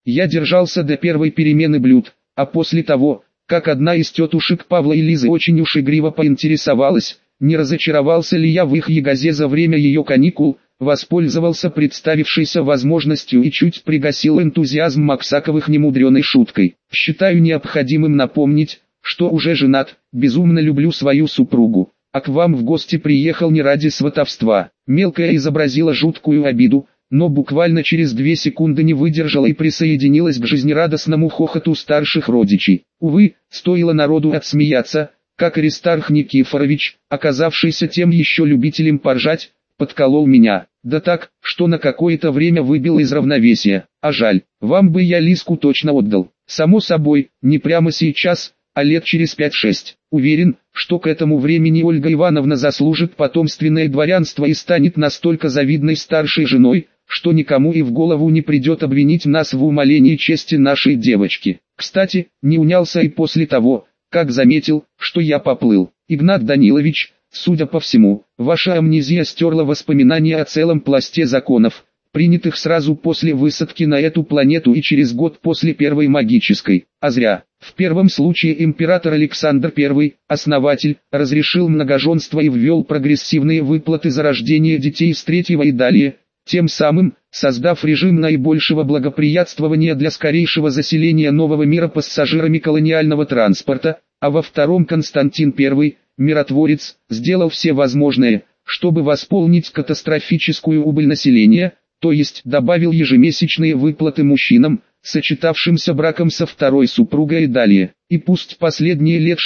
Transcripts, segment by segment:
Я держался до первой перемены блюд, а после того, как одна из тетушек Павла и Лизы очень уж игриво поинтересовалась, не разочаровался ли я в их ягозе за время ее каникул, воспользовался представившейся возможностью и чуть пригасил энтузиазм Максаковых немудреной шуткой. Считаю необходимым напомнить, что уже женат, безумно люблю свою супругу, а к вам в гости приехал не ради сватовства. Мелкая изобразила жуткую обиду, но буквально через 2 секунды не выдержала и присоединилась к жизнерадостному хохоту старших родичей. Увы, стоило народу отсмеяться, как Аристарх Никифорович, оказавшийся тем еще любителем поржать, подколол меня, да так, что на какое-то время выбил из равновесия. А жаль, вам бы я Лизку точно отдал. Само собой, не прямо сейчас, а лет через 5-6. Уверен, что к этому времени Ольга Ивановна заслужит потомственное дворянство и станет настолько завидной старшей женой, что никому и в голову не придет обвинить нас в умалении чести нашей девочки. Кстати, не унялся и после того, как заметил, что я поплыл. Игнат Данилович, судя по всему, ваша амнезия стерла воспоминания о целом пласте законов, принятых сразу после высадки на эту планету и через год после первой магической. А зря. В первом случае император Александр I, основатель, разрешил многоженство и ввел прогрессивные выплаты за рождение детей с третьего и далее, тем самым создав режим наибольшего благоприятствования для скорейшего заселения нового мира пассажирами колониального транспорта, а во втором Константин I, миротворец, сделал все возможное, чтобы восполнить катастрофическую убыль населения, то есть добавил ежемесячные выплаты мужчинам, сочетавшимся браком со второй супругой и далее. И пусть последние лет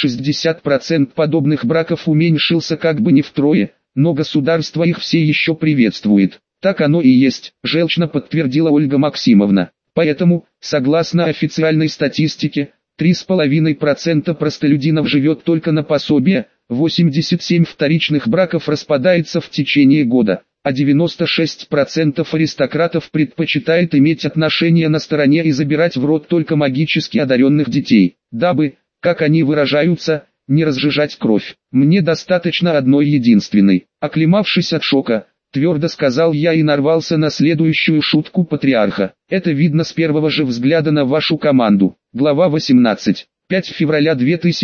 60% подобных браков уменьшился как бы не втрое, но государство их все еще приветствует. Так оно и есть, желчно подтвердила Ольга Максимовна. Поэтому, согласно официальной статистике, 3,5% простолюдинов живет только на пособие, 87 вторичных браков распадается в течение года, а 96% аристократов предпочитает иметь отношения на стороне и забирать в род только магически одаренных детей, дабы, как они выражаются, не разжижать кровь. Мне достаточно одной единственной. Оклемавшись от шока, твердо сказал я и нарвался на следующую шутку патриарха. Это видно с первого же взгляда на вашу команду. Глава 18. 5 февраля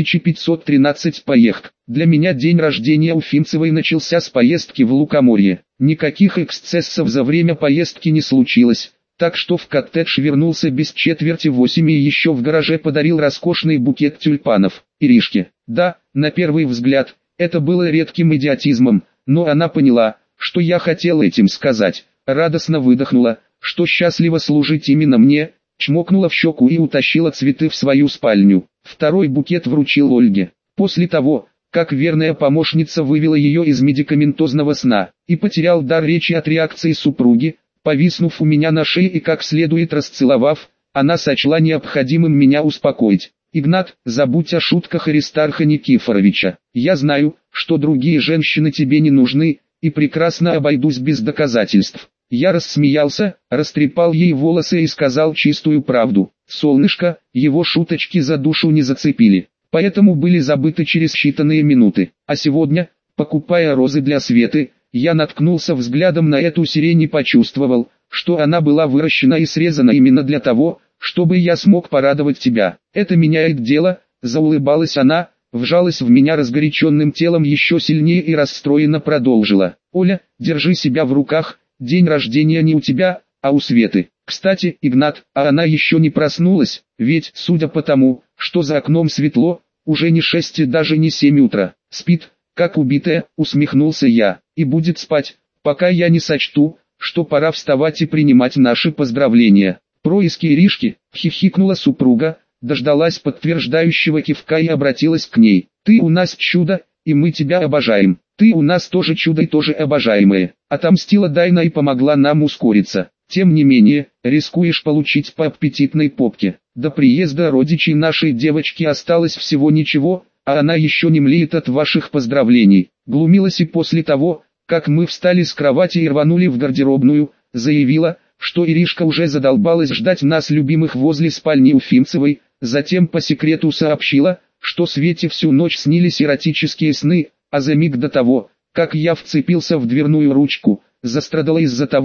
2513 поездка. Для меня день рождения Уфимцевой начался с поездки в Лукоморье. Никаких эксцессов за время поездки не случилось, так что в коттедж вернулся без 7:45 и еще в гараже подарил роскошный букет тюльпанов Иришке. Да, на первый взгляд, это было редким идиотизмом, но она поняла, что я хотел этим сказать, радостно выдохнула, что счастливо служить именно мне, чмокнула в щеку и утащила цветы в свою спальню. Второй букет вручил Ольге. После того, как верная помощница вывела ее из медикаментозного сна, и потерял дар речи от реакции супруги, повиснув у меня на шее и как следует расцеловав, она сочла необходимым меня успокоить. «Игнат, забудь о шутках Аристарха Никифоровича. Я знаю, что другие женщины тебе не нужны, и прекрасно обойдусь без доказательств». Я рассмеялся, растрепал ей волосы и сказал чистую правду. Солнышко, его шуточки за душу не зацепили, поэтому были забыты через считанные минуты. А сегодня, покупая розы для Светы, я наткнулся взглядом на эту сирень и почувствовал, что она была выращена и срезана именно для того, чтобы я смог порадовать тебя. Это меняет дело, заулыбалась она, вжалась в меня разгоряченным телом еще сильнее и расстроенно продолжила. Оля, держи себя в руках, день рождения не у тебя, а у Светы. Кстати, Игнат, а она еще не проснулась, ведь, судя по тому, что за окном светло, уже не 6 и даже не 7 утра. Спит, как убитая, усмехнулся я, и будет спать, пока я не сочту, что пора вставать и принимать наши поздравления. Происки Иришки, хихикнула супруга, дождалась подтверждающего кивка и обратилась к ней. Ты у нас чудо, и мы тебя обожаем. Ты у нас тоже чудо и тоже обожаемое. Отомстила Дайна и помогла нам ускориться. Тем не менее, рискуешь получить по аппетитной попке. До приезда родичей нашей девочки осталось всего ничего, а она еще не млеет от ваших поздравлений. Глумилась и после того, как мы встали с кровати и рванули в гардеробную, заявила, что Иришка уже задолбалась ждать нас любимых возле спальни Уфимцевой, затем по секрету сообщила, что Свете всю ночь снились эротические сны, а за миг до того, как я вцепился в дверную ручку, застрадала из-за того,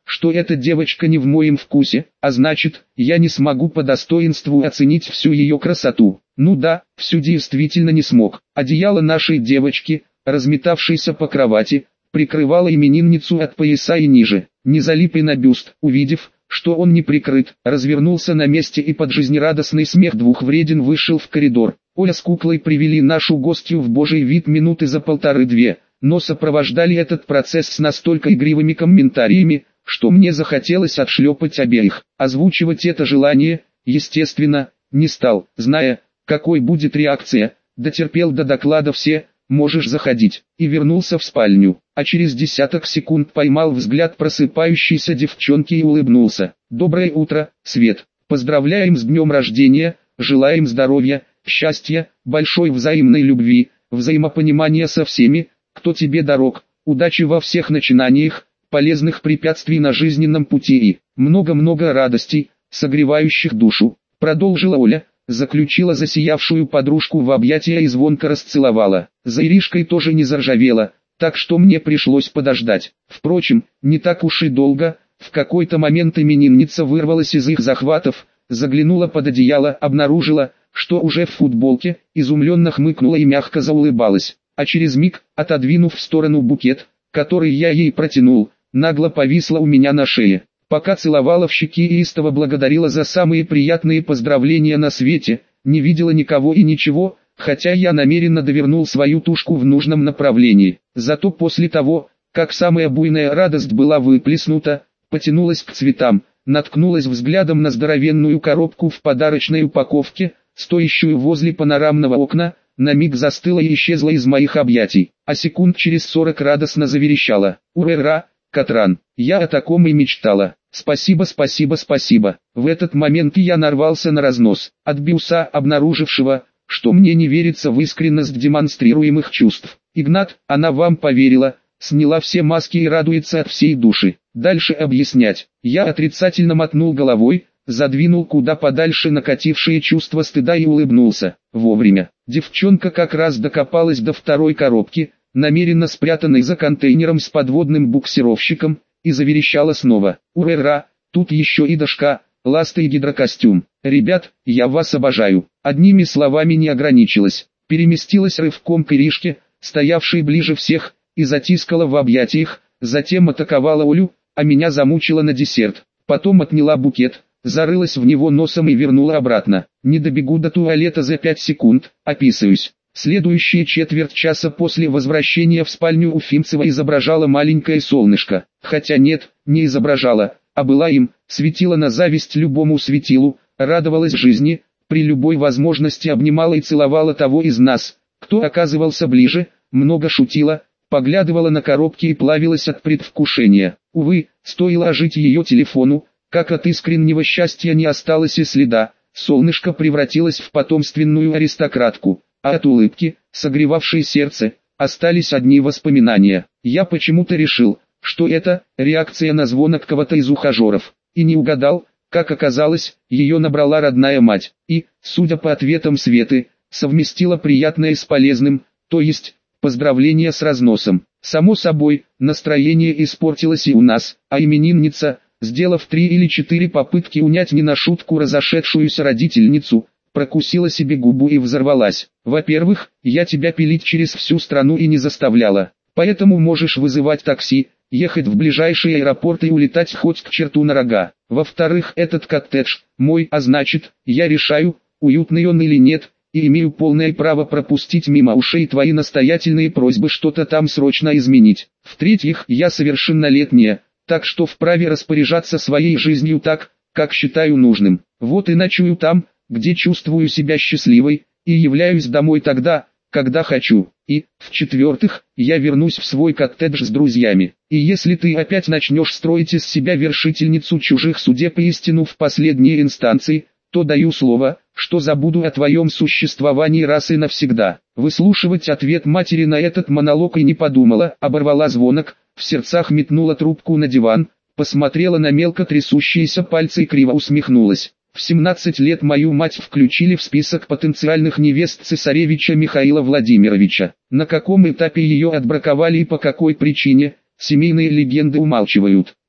что эта девочка не в моем вкусе, а значит, я не смогу по достоинству оценить всю ее красоту. Ну да, всю действительно не смог. Одеяло нашей девочки, разметавшееся по кровати, прикрывало именинницу от пояса и ниже. Не залип и на бюст, увидев, что он не прикрыт, развернулся на месте и под жизнерадостный смех двух вреден вышел в коридор. Оля с куклой привели нашу гостью в божий вид минуты за полторы-две, но сопровождали этот процесс с настолько игривыми комментариями, что мне захотелось отшлепать обеих. Озвучивать это желание, естественно, не стал, зная, какой будет реакция, дотерпел до доклада все, можешь заходить, и вернулся в спальню, а через десяток секунд поймал взгляд просыпающейся девчонки и улыбнулся. Доброе утро, Свет, поздравляем с днем рождения, желаем здоровья, счастья, большой взаимной любви, взаимопонимания со всеми, кто тебе дорог, удачи во всех начинаниях, полезных препятствий на жизненном пути и много-много радостей, согревающих душу, продолжила Оля, заключила засиявшую подружку в объятия и звонко расцеловала. За Иришкой тоже не заржавела, так что мне пришлось подождать. Впрочем, не так уж и долго, в какой-то момент именинница вырвалась из их захватов, заглянула под одеяло, обнаружила, что уже в футболке, изумленно хмыкнула и мягко заулыбалась, а через миг, отодвинув в сторону букет, который я ей протянул, нагло повисла у меня на шее. Пока целовала в щеки и истово благодарила за самые приятные поздравления на свете, не видела никого и ничего, хотя я намеренно довернул свою тушку в нужном направлении. Зато после того, как самая буйная радость была выплеснута, потянулась к цветам, наткнулась взглядом на здоровенную коробку в подарочной упаковке, стоящую возле панорамного окна, на миг застыла и исчезла из моих объятий, а секунд через 40 радостно заверещала: «Ура, Катран, я о таком и мечтала! Спасибо, спасибо, спасибо!» В этот момент я нарвался на разнос от Биуса, обнаружившего, что мне не верится в искренность демонстрируемых чувств. «Игнат, она вам поверила, сняла все маски и радуется от всей души». Дальше объяснять. Я отрицательно мотнул головой, задвинул куда подальше накатившие чувства стыда и улыбнулся. Вовремя. Девчонка как раз докопалась до второй коробки, намеренно спрятанной за контейнером с подводным буксировщиком, и заверещала снова: «Ура! Тут еще и дошка, ласты и гидрокостюм. Ребят, я вас обожаю!» Одними словами не ограничилась, переместилась рывком к Иришке, стоявшей ближе всех, и затискала в объятиях, затем атаковала Олю, а меня замучила на десерт. Потом отняла букет, зарылась в него носом и вернула обратно. Не добегу до туалета за 5 секунд, описываюсь. Следующие четверть часа после возвращения в спальню Уфимцева изображала маленькое солнышко. Хотя нет, не изображала, а была им, светила на зависть любому светилу, радовалась жизни, при любой возможности обнимала и целовала того из нас, кто оказывался ближе, много шутила, поглядывала на коробки и плавилась от предвкушения. Увы, стоило ожить ее телефону, как от искреннего счастья не осталось и следа, солнышко превратилось в потомственную аристократку, а от улыбки, согревавшей сердце, остались одни воспоминания. Я почему-то решил, что это реакция на звонок кого-то из ухажеров, и не угадал, как оказалось, ее набрала родная мать, и, судя по ответам Светы, совместила приятное с полезным, то есть поздравление с разносом. Само собой, настроение испортилось и у нас, а именинница, сделав 3 или 4 попытки унять не на шутку разошедшуюся родительницу, прокусила себе губу и взорвалась. «Во-первых, я тебя пилить через всю страну и не заставляла, поэтому можешь вызывать такси, ехать в ближайший аэропорт и улетать хоть к черту на рога. Во-вторых, этот коттедж мой, а значит, я решаю, уютный он или нет, и имею полное право пропустить мимо ушей твои настоятельные просьбы что-то там срочно изменить. В-третьих, я совершеннолетняя, так что вправе распоряжаться своей жизнью так, как считаю нужным. Вот и ночую там, где чувствую себя счастливой, и являюсь домой тогда, когда хочу. И, в-четвертых, я вернусь в свой коттедж с друзьями. И если ты опять начнешь строить из себя вершительницу чужих судеб и истину в последней инстанции, то даю слово, что забуду о твоем существовании раз и навсегда». Выслушивать ответ матери на этот монолог и не подумала, оборвала звонок, в сердцах метнула трубку на диван, посмотрела на мелко трясущиеся пальцы и криво усмехнулась. В 17 лет мою мать включили в список потенциальных невест цесаревича Михаила Владимировича. На каком этапе ее отбраковали и по какой причине, семейные легенды умалчивают.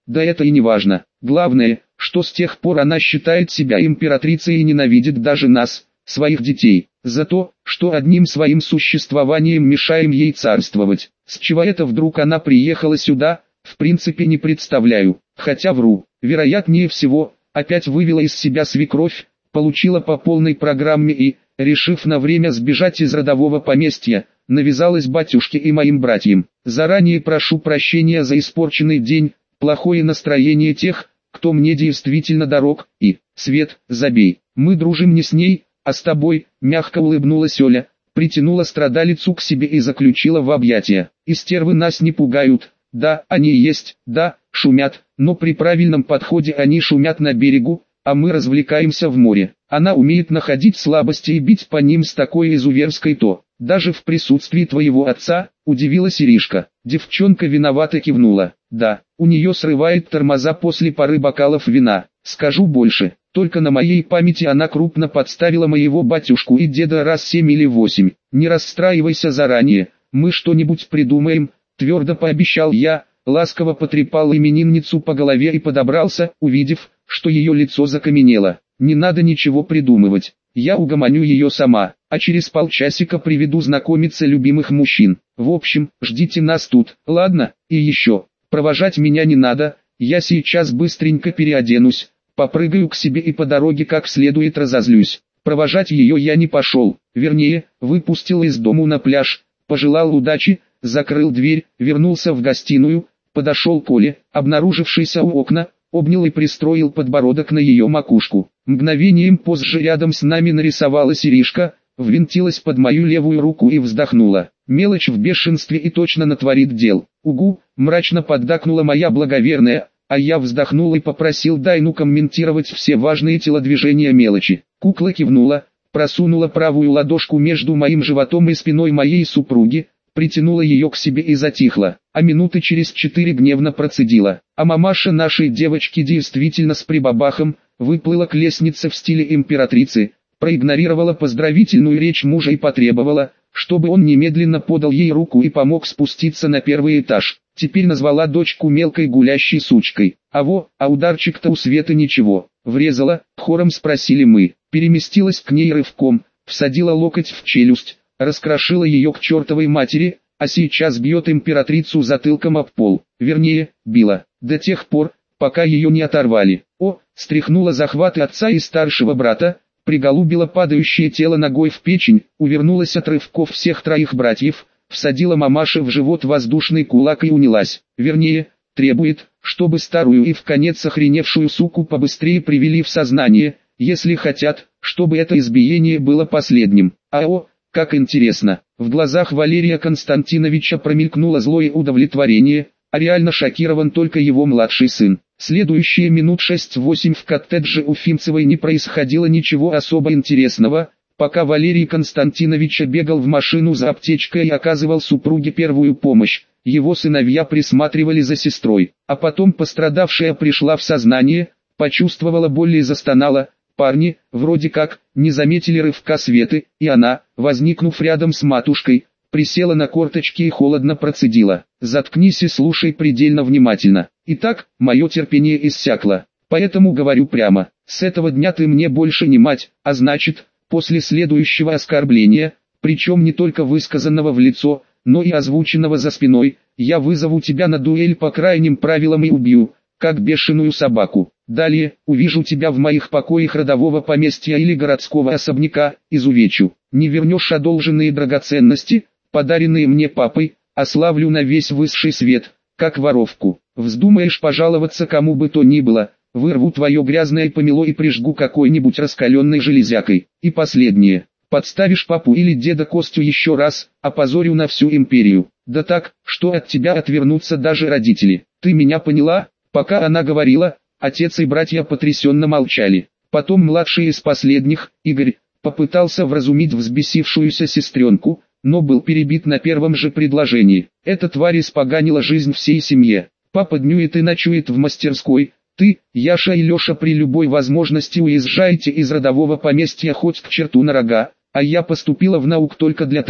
Да это и не важно. Главное, что с тех пор она считает себя императрицей и ненавидит даже нас, своих детей, за то, что одним своим существованием мешаем ей царствовать. С чего это вдруг она приехала сюда, в принципе не представляю, хотя вру. Вероятнее всего, опять вывела из себя свекровь, получила по полной программе и, решив на время сбежать из родового поместья, навязалась батюшке и моим братьям. Заранее прошу прощения за испорченный день, плохое настроение тех, кто мне действительно дорог, и, Свет, забей, мы дружим не с ней, а с тобой, мягко улыбнулась Оля, притянула страдалицу к себе и заключила в объятия. И стервы нас не пугают, да, они есть, да, шумят, но при правильном подходе они шумят на берегу, а мы развлекаемся в море. Она умеет находить слабости и бить по ним с такой изуверской то. Даже в присутствии твоего отца, удивилась Иришка. Девчонка виновато кивнула. Да, у нее срывает тормоза после пары бокалов вина. Скажу больше, только на моей памяти она крупно подставила моего батюшку и деда раз 7 или 8. Не расстраивайся заранее, мы что-нибудь придумаем, твердо пообещал я, ласково потрепал именинницу по голове и подобрался, увидев, что ее лицо закаменело. Не надо ничего придумывать, я угомоню ее сама, а через полчасика приведу знакомиться любимых мужчин. В общем, ждите нас тут, ладно? И еще, провожать меня не надо, я сейчас быстренько переоденусь, попрыгаю к себе и по дороге как следует разозлюсь. Провожать ее я не пошел, вернее, выпустил из дому на пляж, пожелал удачи, закрыл дверь, вернулся в гостиную, подошел к Оле, обнаружившейся у окна, обнял и пристроил подбородок на ее макушку. Мгновением позже рядом с нами нарисовалась Иришка, ввинтилась под мою левую руку и вздохнула. Мелочь в бешенстве и точно натворит дел. Угу, мрачно поддакнула моя благоверная, а я вздохнул и попросил Дайну комментировать все важные телодвижения мелочи. Кукла кивнула, просунула правую ладошку между моим животом и спиной моей супруги, притянула ее к себе и затихла, а минуты через 4 гневно процедила. А мамаша нашей девочки действительно с прибабахом, выплыла к лестнице в стиле императрицы, проигнорировала поздравительную речь мужа и потребовала, чтобы он немедленно подал ей руку и помог спуститься на первый этаж. Теперь назвала дочку мелкой гулящей сучкой. А ударчик-то у Светы ничего. Врезала, хором спросили мы. Переместилась к ней рывком, всадила локоть в челюсть, раскрошила ее к чертовой матери, а сейчас бьет императрицу затылком об пол. Вернее, била, до тех пор, пока ее не оторвали. Стряхнула захваты отца и старшего брата, приголубила падающее тело ногой в печень, увернулась от рывков всех троих братьев, всадила мамаше в живот воздушный кулак и унялась. Вернее, требует, чтобы старую и вконец охреневшую суку побыстрее привели в сознание, если хотят, чтобы это избиение было последним. Как интересно, в глазах Валерия Константиновича промелькнуло злое удовлетворение, а реально шокирован только его младший сын. Следующие минут 6-8 в коттедже у Фимцевой не происходило ничего особо интересного, пока Валерий Константинович бегал в машину за аптечкой и оказывал супруге первую помощь. Его сыновья присматривали за сестрой, а потом пострадавшая пришла в сознание, почувствовала боль и застонала. Парни, вроде как, не заметили рывка Светы, и она, возникнув рядом с матушкой, присела на корточки и холодно процедила: «Заткнись и слушай предельно внимательно. Итак, мое терпение иссякло, поэтому говорю прямо, с этого дня ты мне больше не мать, а значит, после следующего оскорбления, причем не только высказанного в лицо, но и озвученного за спиной, я вызову тебя на дуэль по крайним правилам и убью, как бешеную собаку. Далее, увижу тебя в моих покоях родового поместья или городского особняка, изувечу. Не вернешь одолженные драгоценности, подаренные мне папой, ославлю на весь высший свет, как воровку. Вздумаешь пожаловаться кому бы то ни было, вырву твое грязное помело и прижгу какой-нибудь раскаленной железякой. И последнее. Подставишь папу или деда Костю еще раз, опозорю на всю империю. Да так, что от тебя отвернутся даже родители. Ты меня поняла?» Пока она говорила, отец и братья потрясенно молчали. Потом младший из последних, Игорь, попытался вразумить взбесившуюся сестренку, но был перебит на первом же предложении. Эта тварь испоганила жизнь всей семье. Папа днюет и ночует в мастерской. Ты, Яша и Леша при любой возможности уезжаете из родового поместья хоть к черту на рога, а я поступила в наук только для того,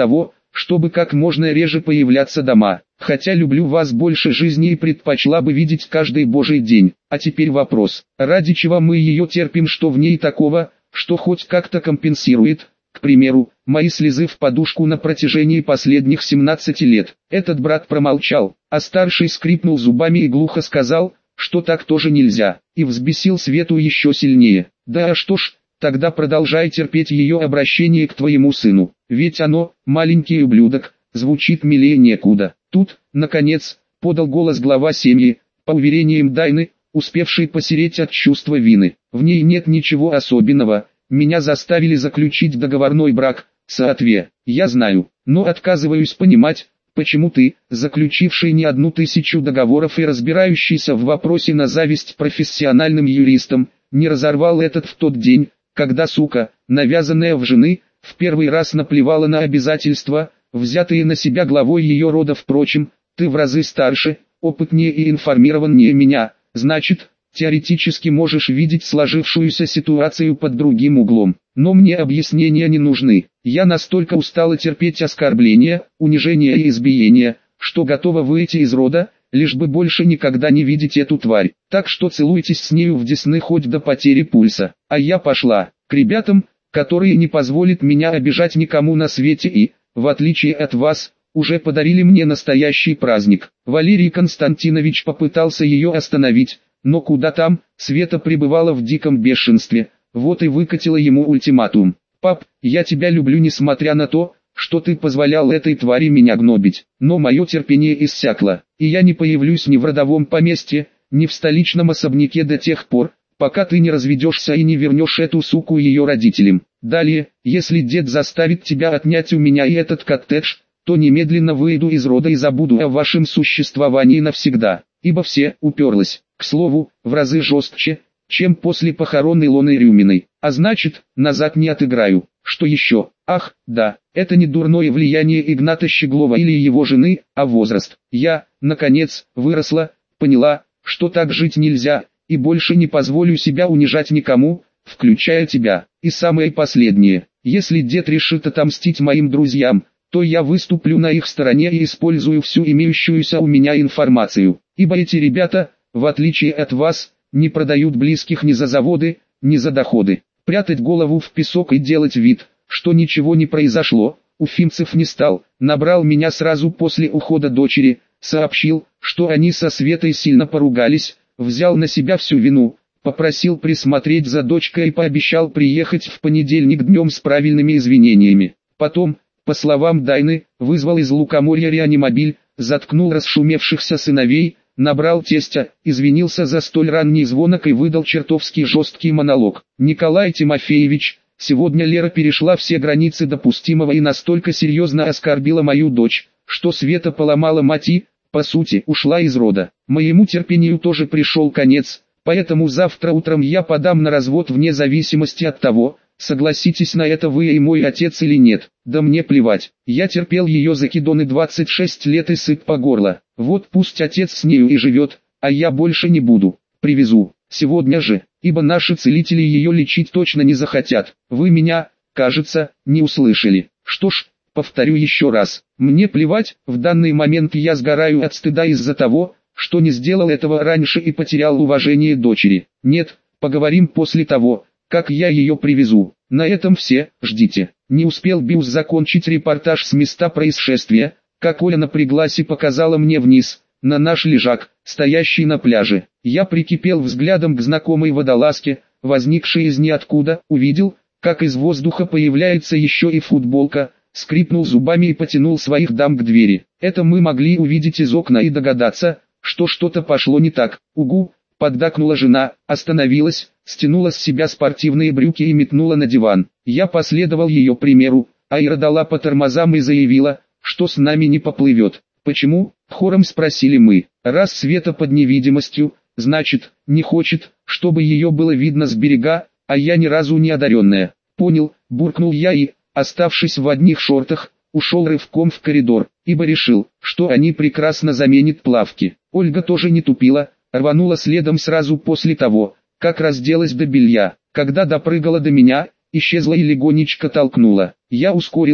чтобы как можно реже появляться дома. Хотя люблю вас больше жизни и предпочла бы видеть каждый божий день. А теперь вопрос, ради чего мы ее терпим, что в ней такого, что хоть как-то компенсирует, к примеру, мои слезы в подушку на протяжении последних 17 лет. Этот брат промолчал, а старший скрипнул зубами и глухо сказал, что так тоже нельзя, и взбесил Свету еще сильнее. Да а что ж, тогда продолжай терпеть ее обращение к твоему сыну, ведь оно, маленький ублюдок, звучит милее некуда. Тут, наконец, подал голос глава семьи, по уверениям Дайны, успевшей посереть от чувства вины. В ней нет ничего особенного, меня заставили заключить договорной брак, Саатве. Я знаю, но отказываюсь понимать, почему ты, заключивший не 1000 договоров и разбирающийся в вопросе на зависть профессиональным юристам, не разорвал этот в тот день, когда сука, навязанная в жены, в первый раз наплевала на обязательства, взятые на себя главой ее рода. Впрочем, ты в разы старше, опытнее и информированнее меня, значит, теоретически можешь видеть сложившуюся ситуацию под другим углом. Но мне объяснения не нужны. Я настолько устала терпеть оскорбления, унижения и избиения, что готова выйти из рода, лишь бы больше никогда не видеть эту тварь. Так что целуйтесь с нею в десны хоть до потери пульса. А я пошла к ребятам, которые не позволят меня обижать никому на свете и, в отличие от вас, уже подарили мне настоящий праздник. Валерий Константинович попытался ее остановить, но куда там, Света пребывала в диком бешенстве, вот и выкатила ему ультиматум. «Пап, я тебя люблю несмотря на то, что ты позволял этой твари меня гнобить, но мое терпение иссякло, и я не появлюсь ни в родовом поместье, ни в столичном особняке до тех пор, пока ты не разведешься и не вернешь эту суку ее родителям. Далее, если дед заставит тебя отнять у меня и этот коттедж, то немедленно выйду из рода и забуду о вашем существовании навсегда, ибо все уперлась, к слову, в разы жестче, чем после похорон Илоны Рюминой, а значит, назад не отыграю. Что еще? Ах, да, это не дурное влияние Игната Щеглова или его жены, а возраст. Я, наконец, выросла, поняла, что так жить нельзя, и больше не позволю себя унижать никому, включая тебя. И самое последнее, если дед решит отомстить моим друзьям, то я выступлю на их стороне и использую всю имеющуюся у меня информацию, ибо эти ребята, в отличие от вас, не продают близких ни за заводы, ни за доходы. Прятать голову в песок и делать вид, что ничего не произошло, Уфимцев не стал, набрал меня сразу после ухода дочери, сообщил, что они со Светой сильно поругались, взял на себя всю вину, попросил присмотреть за дочкой и пообещал приехать в понедельник днем с правильными извинениями. Потом, по словам Дайны, вызвал из Лукоморья реанимобиль, заткнул расшумевшихся сыновей, набрал тестя, извинился за столь ранний звонок и выдал чертовски жесткий монолог. «Николай Тимофеевич, сегодня Лера перешла все границы допустимого и настолько серьезно оскорбила мою дочь, что Света поломала мать и, по сути, ушла из рода. Моему терпению тоже пришел конец, поэтому завтра утром я подам на развод вне зависимости от того, согласитесь на это вы и мой отец или нет. Да мне плевать, я терпел ее закидоны 26 лет и сыт по горло. Вот пусть отец с нею и живет, а я больше не буду. Привезу, сегодня же, ибо наши целители ее лечить точно не захотят. Вы меня, кажется, не услышали. Что ж, повторю еще раз, мне плевать, в данный момент я сгораю от стыда из-за того, что не сделал этого раньше и потерял уважение дочери. Нет, поговорим после того, как я ее привезу. На этом все, ждите». Не успел Биус закончить репортаж с места происшествия, как Оля напряглась и показала мне вниз, на наш лежак, стоящий на пляже. Я прикипел взглядом к знакомой водолазке, возникшей из ниоткуда, увидел, как из воздуха появляется еще и футболка, скрипнул зубами и потянул своих дам к двери. Это мы могли увидеть из окна и догадаться, что что-то пошло не так. «Угу», поддакнула жена, остановилась, стянула с себя спортивные брюки и метнула на диван. Я последовал ее примеру, а Ира дала по тормозам и заявила, что с нами не поплывет. «Почему?» – хором спросили мы. «Раз Света под невидимостью, значит, не хочет, чтобы ее было видно с берега, а я ни разу не одаренная». «Понял», – буркнул я и, оставшись в одних шортах, ушел рывком в коридор, ибо решил, что они прекрасно заменят плавки. Ольга тоже не тупила, рванула следом сразу после того, как разделась до белья. Когда допрыгала до меня, исчезла и легонечко толкнула. Я ускорился,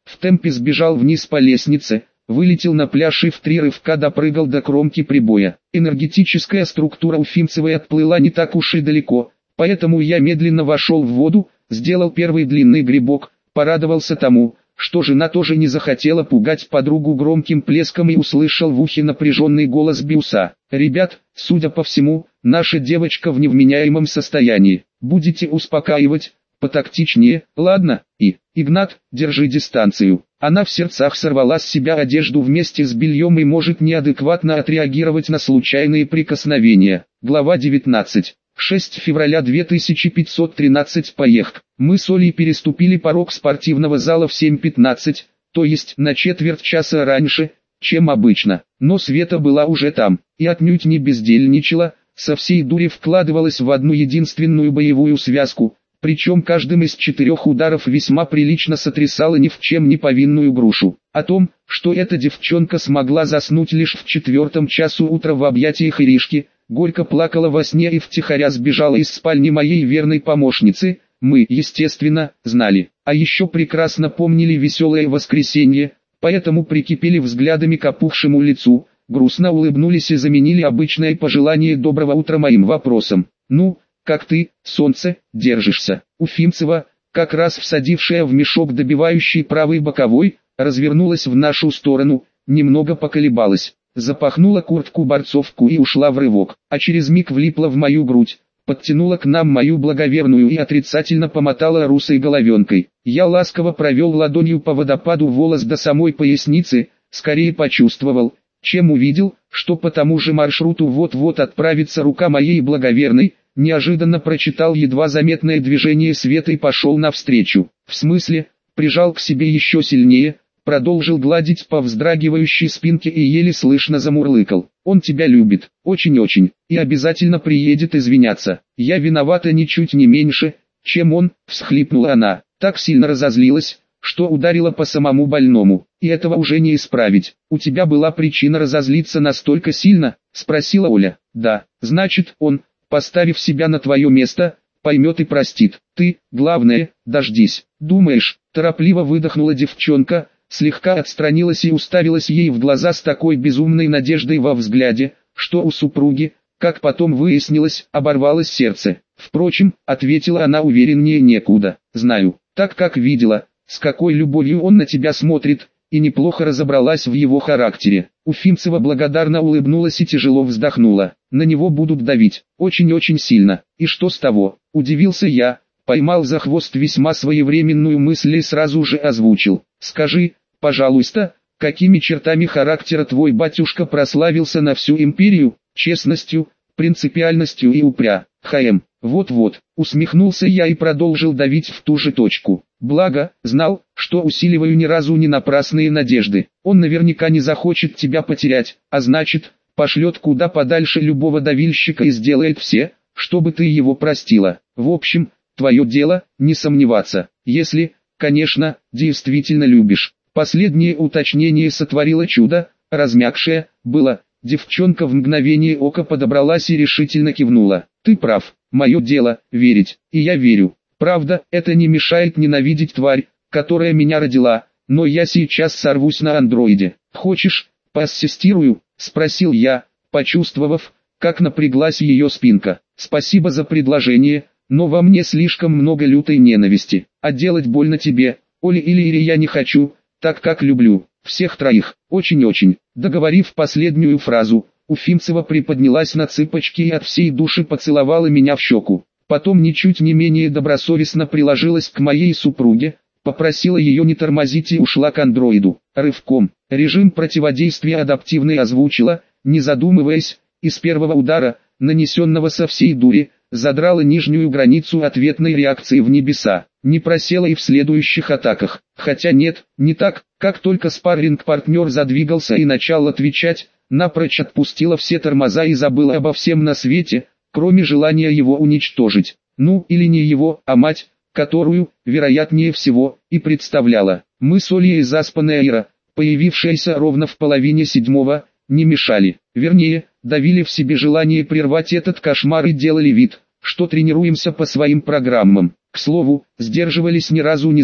в темпе сбежал вниз по лестнице, вылетел на пляж и в 3 рывка допрыгал до кромки прибоя. Энергетическая структура Уфимцевой отплыла не так уж и далеко, поэтому я медленно вошел в воду, сделал первый длинный грибок, порадовался тому, что жена тоже не захотела пугать подругу громким плеском и услышал в ухе напряженный голос Биуса. «Ребят, судя по всему, наша девочка в невменяемом состоянии. Будете успокаивать, потактичнее, ладно? И, Игнат, держи дистанцию». Она в сердцах сорвала с себя одежду вместе с бельем и может неадекватно отреагировать на случайные прикосновения. Глава 19. 6 февраля 2513. Поехали. Мы с Олей переступили порог спортивного зала в 7:15, то есть на четверть часа раньше, чем обычно. Но Света была уже там, и отнюдь не бездельничала, со всей дури вкладывалась в одну единственную боевую связку, причем каждым из 4 ударов весьма прилично сотрясала ни в чем не повинную грушу. О том, что эта девчонка смогла заснуть лишь в 4 часу утра в объятиях Иришки, горько плакала во сне и втихаря сбежала из спальни моей верной помощницы, мы, естественно, знали. А еще прекрасно помнили веселое воскресенье, поэтому прикипели взглядами к опухшему лицу, грустно улыбнулись и заменили обычное пожелание доброго утра моим вопросом. «Ну, как ты, солнце, держишься?» Уфимцева, как раз всадившая в мешок добивающий правый боковой, развернулась в нашу сторону, немного поколебалась, запахнула куртку-борцовку и ушла в рывок, а через миг влипла в мою грудь, подтянула к нам мою благоверную и отрицательно помотала русой головенкой. Я ласково провел ладонью по водопаду волос до самой поясницы, скорее почувствовал, чем увидел, что по тому же маршруту вот-вот отправится рука моей благоверной, неожиданно прочитал едва заметное движение Света и пошел навстречу. В смысле, прижал к себе еще сильнее, продолжил гладить по вздрагивающей спинке и еле слышно замурлыкал. «Он тебя любит, очень-очень, и обязательно приедет извиняться. Я виновата ничуть не меньше, чем он», — всхлипнула она. Так сильно разозлилась, что ударила по самому больному. «И этого уже не исправить. У тебя была причина разозлиться настолько сильно?» — спросила Оля. «Да, значит он, поставив себя на твое место, поймет и простит. Ты, главное, дождись». «Думаешь?» — торопливо выдохнула девчонка, слегка отстранилась и уставилась ей в глаза с такой безумной надеждой во взгляде, что у супруги, как потом выяснилось, оборвалось сердце. «Впрочем», — ответила она увереннее некуда, — «знаю, так как видела, с какой любовью он на тебя смотрит, и неплохо разобралась в его характере». Уфимцева благодарно улыбнулась и тяжело вздохнула. «На него будут давить, очень-очень сильно. И что с того?» — удивился я, поймал за хвост весьма своевременную мысль и сразу же озвучил. «Скажи, пожалуйста, какими чертами характера твой батюшка прославился на всю империю?» «Честностью, принципиальностью и Вот-вот», усмехнулся я и продолжил давить в ту же точку. Благо, знал, что усиливаю ни разу не напрасные надежды. Он наверняка не захочет тебя потерять, а значит, пошлет куда подальше любого давильщика и сделает все, чтобы ты его простила. В общем, твое дело, не сомневаться, если, конечно, действительно любишь. Последнее уточнение сотворило чудо, размягшее, было. Девчонка в мгновение ока подобралась и решительно кивнула. «Ты прав, мое дело, верить, и я верю. Правда, это не мешает ненавидеть тварь, которая меня родила, но я сейчас сорвусь на андроиде. Хочешь, поассистирую?» — спросил я, почувствовав, как напряглась ее спинка. «Спасибо за предложение, но во мне слишком много лютой ненависти, а делать больно тебе, Оле или Ире я не хочу, так как люблю всех троих, очень-очень». Договорив последнюю фразу, Уфимцева приподнялась на цыпочки и от всей души поцеловала меня в щеку. Потом ничуть не менее добросовестно приложилась к моей супруге, попросила ее не тормозить и ушла к андроиду. Рывком, режим противодействия адаптивный озвучила, не задумываясь, и с первого удара, нанесенного со всей дури, задрала нижнюю границу ответной реакции в небеса. Не просела и в следующих атаках. Хотя нет, не так, как только спарринг-партнер задвигался и начал отвечать, напрочь отпустила все тормоза и забыла обо всем на свете, кроме желания его уничтожить. Ну или не его, а мать, которую, вероятнее всего, и представляла. Мы с Олей и заспанная Ира, появившаяся ровно в половине 7, не мешали. Вернее, давили в себе желание прервать этот кошмар и делали вид, что тренируемся по своим программам. К слову, сдерживались ни разу не зря.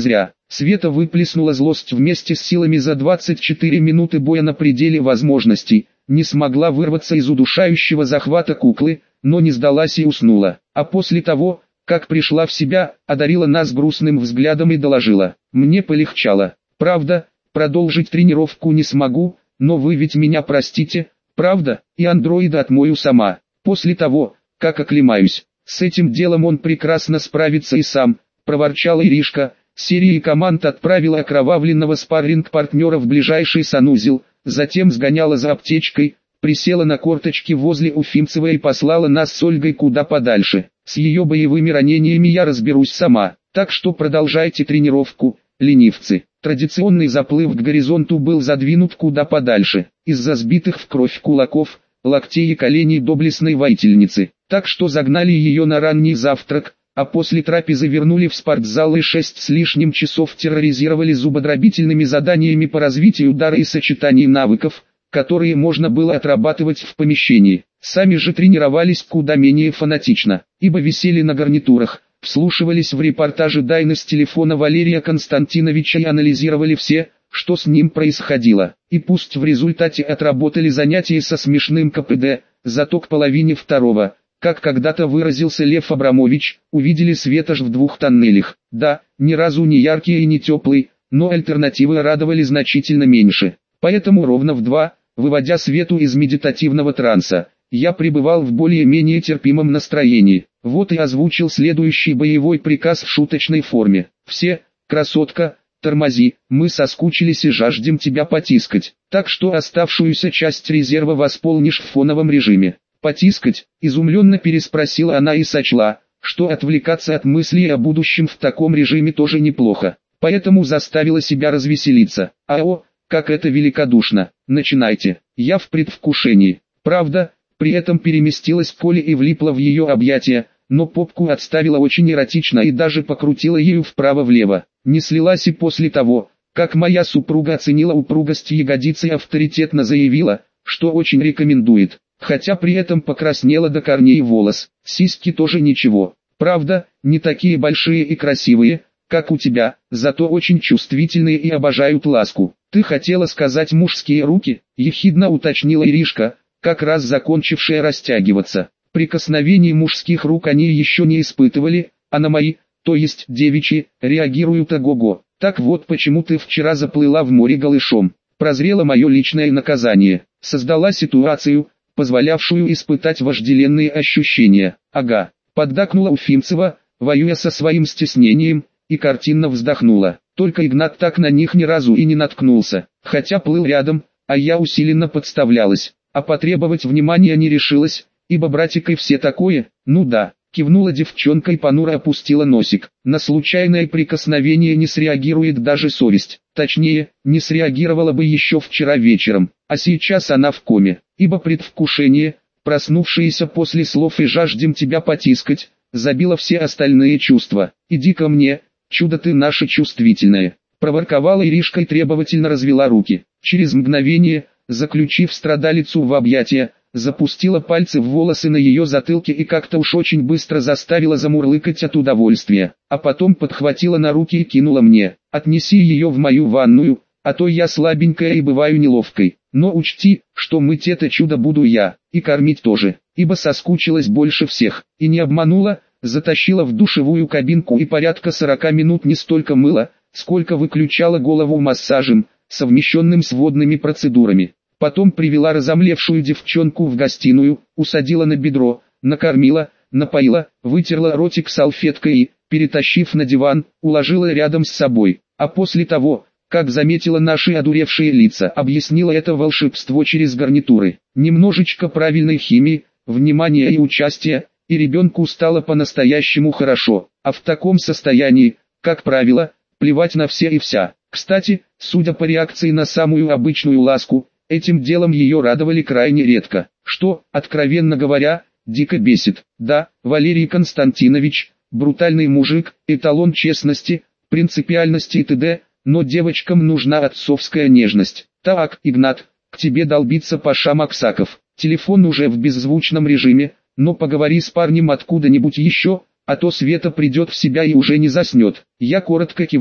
Света выплеснула злость вместе с силами за 24 минуты боя на пределе возможностей, не смогла вырваться из удушающего захвата куклы, но не сдалась и уснула. А после того, как пришла в себя, одарила нас грустным взглядом и доложила: «Мне полегчало. Правда, продолжить тренировку не смогу, но вы ведь меня простите, правда, и андроида отмою сама. После того, как оклемаюсь, с этим делом он прекрасно справится и сам», — проворчала Иришка. Серия команд отправила окровавленного спарринг-партнера в ближайший санузел, затем сгоняла за аптечкой, присела на корточки возле Уфимцева и послала нас с Ольгой куда подальше. С ее боевыми ранениями я разберусь сама, так что продолжайте тренировку, ленивцы. Традиционный заплыв к горизонту был задвинут куда подальше, из-за сбитых в кровь кулаков, локтей и коленей доблестной воительницы, так что загнали ее на ранний завтрак, а после трапезы вернули в спортзал и 6 с лишним часов терроризировали зубодробительными заданиями по развитию дара и сочетанию навыков, которые можно было отрабатывать в помещении. Сами же тренировались куда менее фанатично, ибо висели на гарнитурах, вслушивались в репортажи Дайны с телефона Валерия Константиновича и анализировали все, что с ним происходило. И пусть в результате отработали занятия со смешным КПД, зато к половине второго, как когда-то выразился Лев Абрамович, увидели свет аж в 2 тоннелях. Да, ни разу не яркий и не теплый, но альтернативы радовали значительно меньше. Поэтому ровно в 2, выводя Свету из медитативного транса, я пребывал в более-менее терпимом настроении. Вот и озвучил следующий боевой приказ в шуточной форме. «Все, красотка, тормози, мы соскучились и жаждем тебя потискать, так что оставшуюся часть резерва восполнишь в фоновом режиме». «Потискать?» – изумленно переспросила она и сочла, что отвлекаться от мыслей о будущем в таком режиме тоже неплохо. Поэтому заставила себя развеселиться. «Ао, как это великодушно! Начинайте, я в предвкушении». Правда, при этом переместилась к Коле и влипла в ее объятия, но попку отставила очень эротично и даже покрутила ею вправо-влево. Не слилась и после того, как моя супруга оценила упругость ягодицы и авторитетно заявила, что очень рекомендует. Хотя при этом покраснела до корней волос. Сиськи тоже ничего. Правда, не такие большие и красивые, как у тебя, зато очень чувствительные и обожают ласку. «Ты хотела сказать мужские руки?» – ехидно уточнила Иришка, как раз закончившая растягиваться. Прикосновений мужских рук они еще не испытывали, а на мои, то есть девичьи, реагируют ого-го. «Так вот почему ты вчера заплыла в море голышом». Прозрело мое личное наказание. Создала ситуацию, позволявшую испытать вожделенные ощущения. «Ага», — поддакнула Уфимцева, воюя со своим стеснением, и картинно вздохнула. Только Игнат так на них ни разу и не наткнулся, хотя плыл рядом, а я усиленно подставлялась, а потребовать внимания не решилась, ибо братик и все такое. «Ну да», — кивнула девчонка и понуро опустила носик. «На случайное прикосновение не среагирует даже совесть. Точнее, не среагировала бы еще вчера вечером, а сейчас она в коме, ибо предвкушение, проснувшееся после слов «и жаждем тебя потискать», забило все остальные чувства. «Иди ко мне, чудо ты наше чувствительное», — проворковала Иришка и требовательно развела руки. Через мгновение, заключив страдалицу в объятия, запустила пальцы в волосы на ее затылке и как-то уж очень быстро заставила замурлыкать от удовольствия, а потом подхватила на руки и кинула мне. «Отнеси ее в мою ванную, а то я слабенькая и бываю неловкой. Но учти, что мыть это чудо буду я, и кормить тоже, ибо соскучилась больше всех». И не обманула, затащила в душевую кабинку и порядка 40 минут не столько мыла, сколько выключала голову массажем, совмещенным с водными процедурами. Потом привела разомлевшую девчонку в гостиную, усадила на бедро, накормила, напоила, вытерла ротик салфеткой и, перетащив на диван, уложила рядом с собой. А после того, как заметила наши одуревшие лица, объяснила это волшебство через гарнитуры. Немножечко правильной химии, внимания и участия, и ребенку стало по-настоящему хорошо. А в таком состоянии, как правило, плевать на все и вся. Кстати, судя по реакции на самую обычную ласку, этим делом ее радовали крайне редко, что, откровенно говоря, дико бесит. Да, Валерий Константинович, брутальный мужик, эталон честности, принципиальности и т.д., но девочкам нужна отцовская нежность. Так, Игнат, к тебе долбится Паша Максаков. Телефон уже в беззвучном режиме, но поговори с парнем откуда-нибудь еще, а то Света придет в себя и уже не заснет. Я коротко кивнул,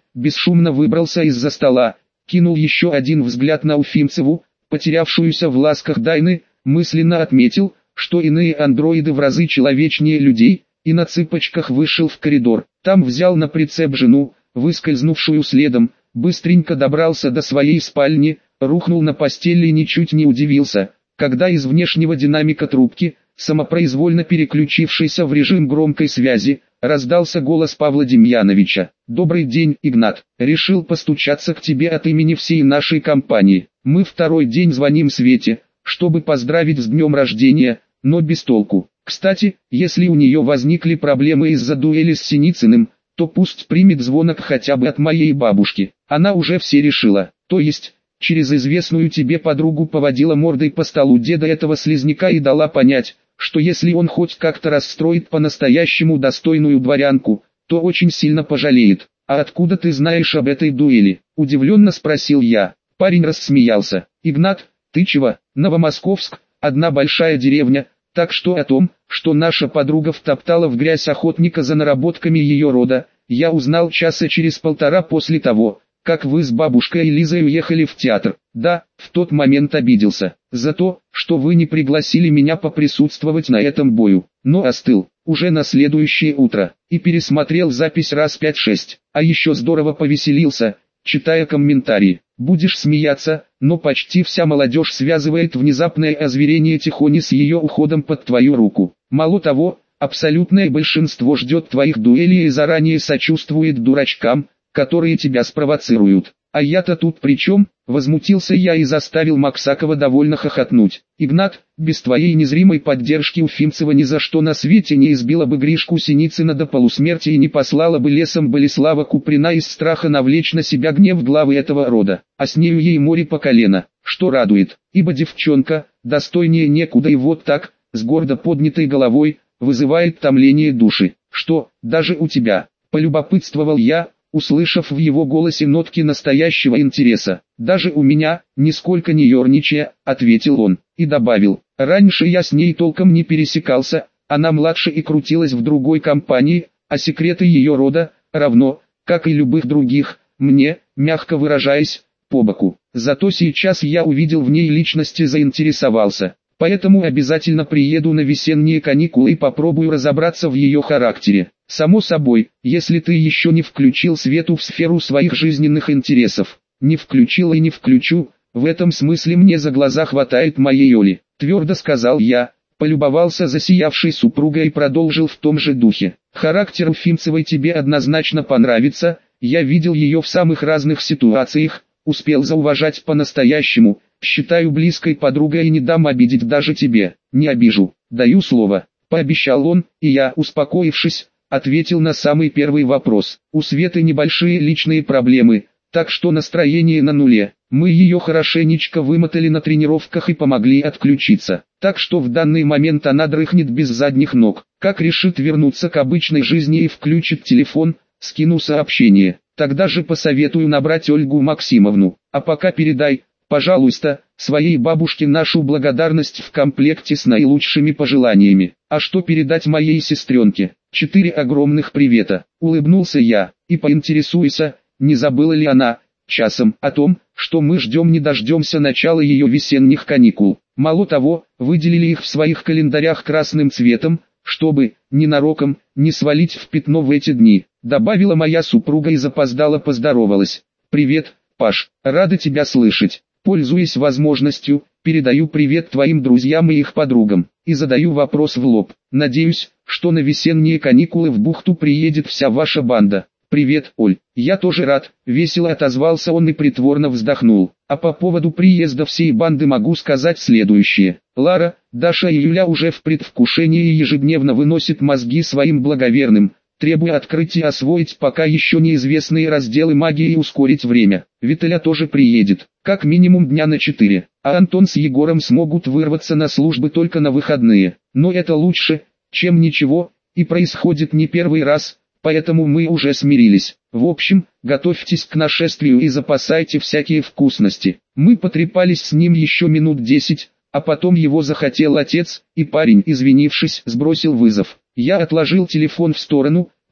бесшумно выбрался из-за стола, кинул еще один взгляд на Уфимцеву, потерявшуюся в ласках Дайны, мысленно отметил, что иные андроиды в разы человечнее людей, и на цыпочках вышел в коридор. Там взял на прицеп жену, выскользнувшую следом, быстренько добрался до своей спальни, рухнул на постель и ничуть не удивился, когда из внешнего динамика трубки, самопроизвольно переключившийся в режим громкой связи, раздался голос Павла Демьяновича. «Добрый день, Игнат. Решил постучаться к тебе от имени всей нашей компании. Мы второй день звоним Свете, чтобы поздравить с днем рождения, но без толку. Кстати, если у нее возникли проблемы из-за дуэли с Синицыным, то пусть примет звонок хотя бы от моей бабушки. Она уже все решила. То есть, через известную тебе подругу поводила мордой по столу деда этого слизняка и дала понять, что если он хоть как-то расстроит по-настоящему достойную дворянку, то очень сильно пожалеет. А откуда ты знаешь об этой дуэли?» – удивленно спросил я. Парень рассмеялся. «Игнат, ты чего? Новомосковск, одна большая деревня, так что о том, что наша подруга втоптала в грязь охотника за наработками ее рода, я узнал часа через полтора после того, как вы с бабушкой и Лизой уехали в театр. Да, в тот момент обиделся за то, что вы не пригласили меня поприсутствовать на этом бою, но остыл уже на следующее утро и пересмотрел запись раз 5-6, а еще здорово повеселился, читая комментарии. Будешь смеяться, но почти вся молодежь связывает внезапное озверение Тихони с ее уходом под твою руку. Мало того, абсолютное большинство ждет твоих дуэлей и заранее сочувствует дурачкам, которые тебя спровоцируют. А я-то тут при чем? Возмутился я и заставил Максакова довольно хохотнуть. Игнат, без твоей незримой поддержки Уфимцева ни за что на свете не избила бы Гришку Синицына до полусмерти и не послала бы лесом Болеслава Куприна из страха навлечь на себя гнев главы этого рода, а с нею ей море по колено, что радует, ибо девчонка, достойнее некуда и вот так, с гордо поднятой головой, вызывает томление души. Что, даже у тебя? Полюбопытствовал я, услышав в его голосе нотки настоящего интереса. «Даже у меня, нисколько не ерничая», — ответил он, и добавил, «раньше я с ней толком не пересекался, она младше и крутилась в другой компании, а секреты ее рода, равно, как и любых других, мне, мягко выражаясь, по боку. Зато сейчас я увидел в ней личность и заинтересовался, поэтому обязательно приеду на весенние каникулы и попробую разобраться в ее характере. Само собой, если ты еще не включил Свету в сферу своих жизненных интересов. Не включил и не включу, в этом смысле мне за глаза хватает моей Оли», — твердо сказал я, полюбовался засиявшей супругой и продолжил в том же духе. «Характер Уфимцевой тебе однозначно понравится, я видел ее в самых разных ситуациях, успел зауважать по-настоящему, считаю близкой подругой и не дам обидеть даже тебе». «Не обижу, даю слово», — пообещал он, и я, успокоившись, ответил на самый первый вопрос. «У Светы небольшие личные проблемы, так что настроение на нуле. Мы ее хорошенечко вымотали на тренировках и помогли отключиться. Так что в данный момент она дрыхнет без задних ног. Как решит вернуться к обычной жизни и включит телефон, скину сообщение. Тогда же посоветую набрать Ольгу Максимовну. А пока передай, пожалуйста, своей бабушке нашу благодарность в комплекте с наилучшими пожеланиями. А что передать моей сестренке? 4 огромных привета», — улыбнулся я, — «и поинтересуйся, не забыла ли она, часом, о том, что мы ждем не дождемся начала ее весенних каникул. Мало того, выделили их в своих календарях красным цветом, чтобы, ненароком, не свалить в пятно в эти дни», — добавила моя супруга и запоздало поздоровалась. «Привет, Паш, рада тебя слышать. Пользуясь возможностью, передаю привет твоим друзьям и их подругам, и задаю вопрос в лоб. Надеюсь, что на весенние каникулы в бухту приедет вся ваша банда». «Привет, Оль, я тоже рад», — весело отозвался он и притворно вздохнул. «А по поводу приезда всей банды могу сказать следующее. Лара, Даша и Юля уже в предвкушении и ежедневно выносят мозги своим благоверным, требуя открыть и освоить пока еще неизвестные разделы магии и ускорить время. Виталя тоже приедет, как минимум дня на 4, а Антон с Егором смогут вырваться на службы только на выходные. Но это лучше, чем ничего, и происходит не первый раз, поэтому мы уже смирились. В общем, готовьтесь к нашествию и запасайте всякие вкусности». Мы потрепались с ним еще минут 10, а потом его захотел отец, и парень, извинившись, сбросил вызов. Я отложил телефон в сторону,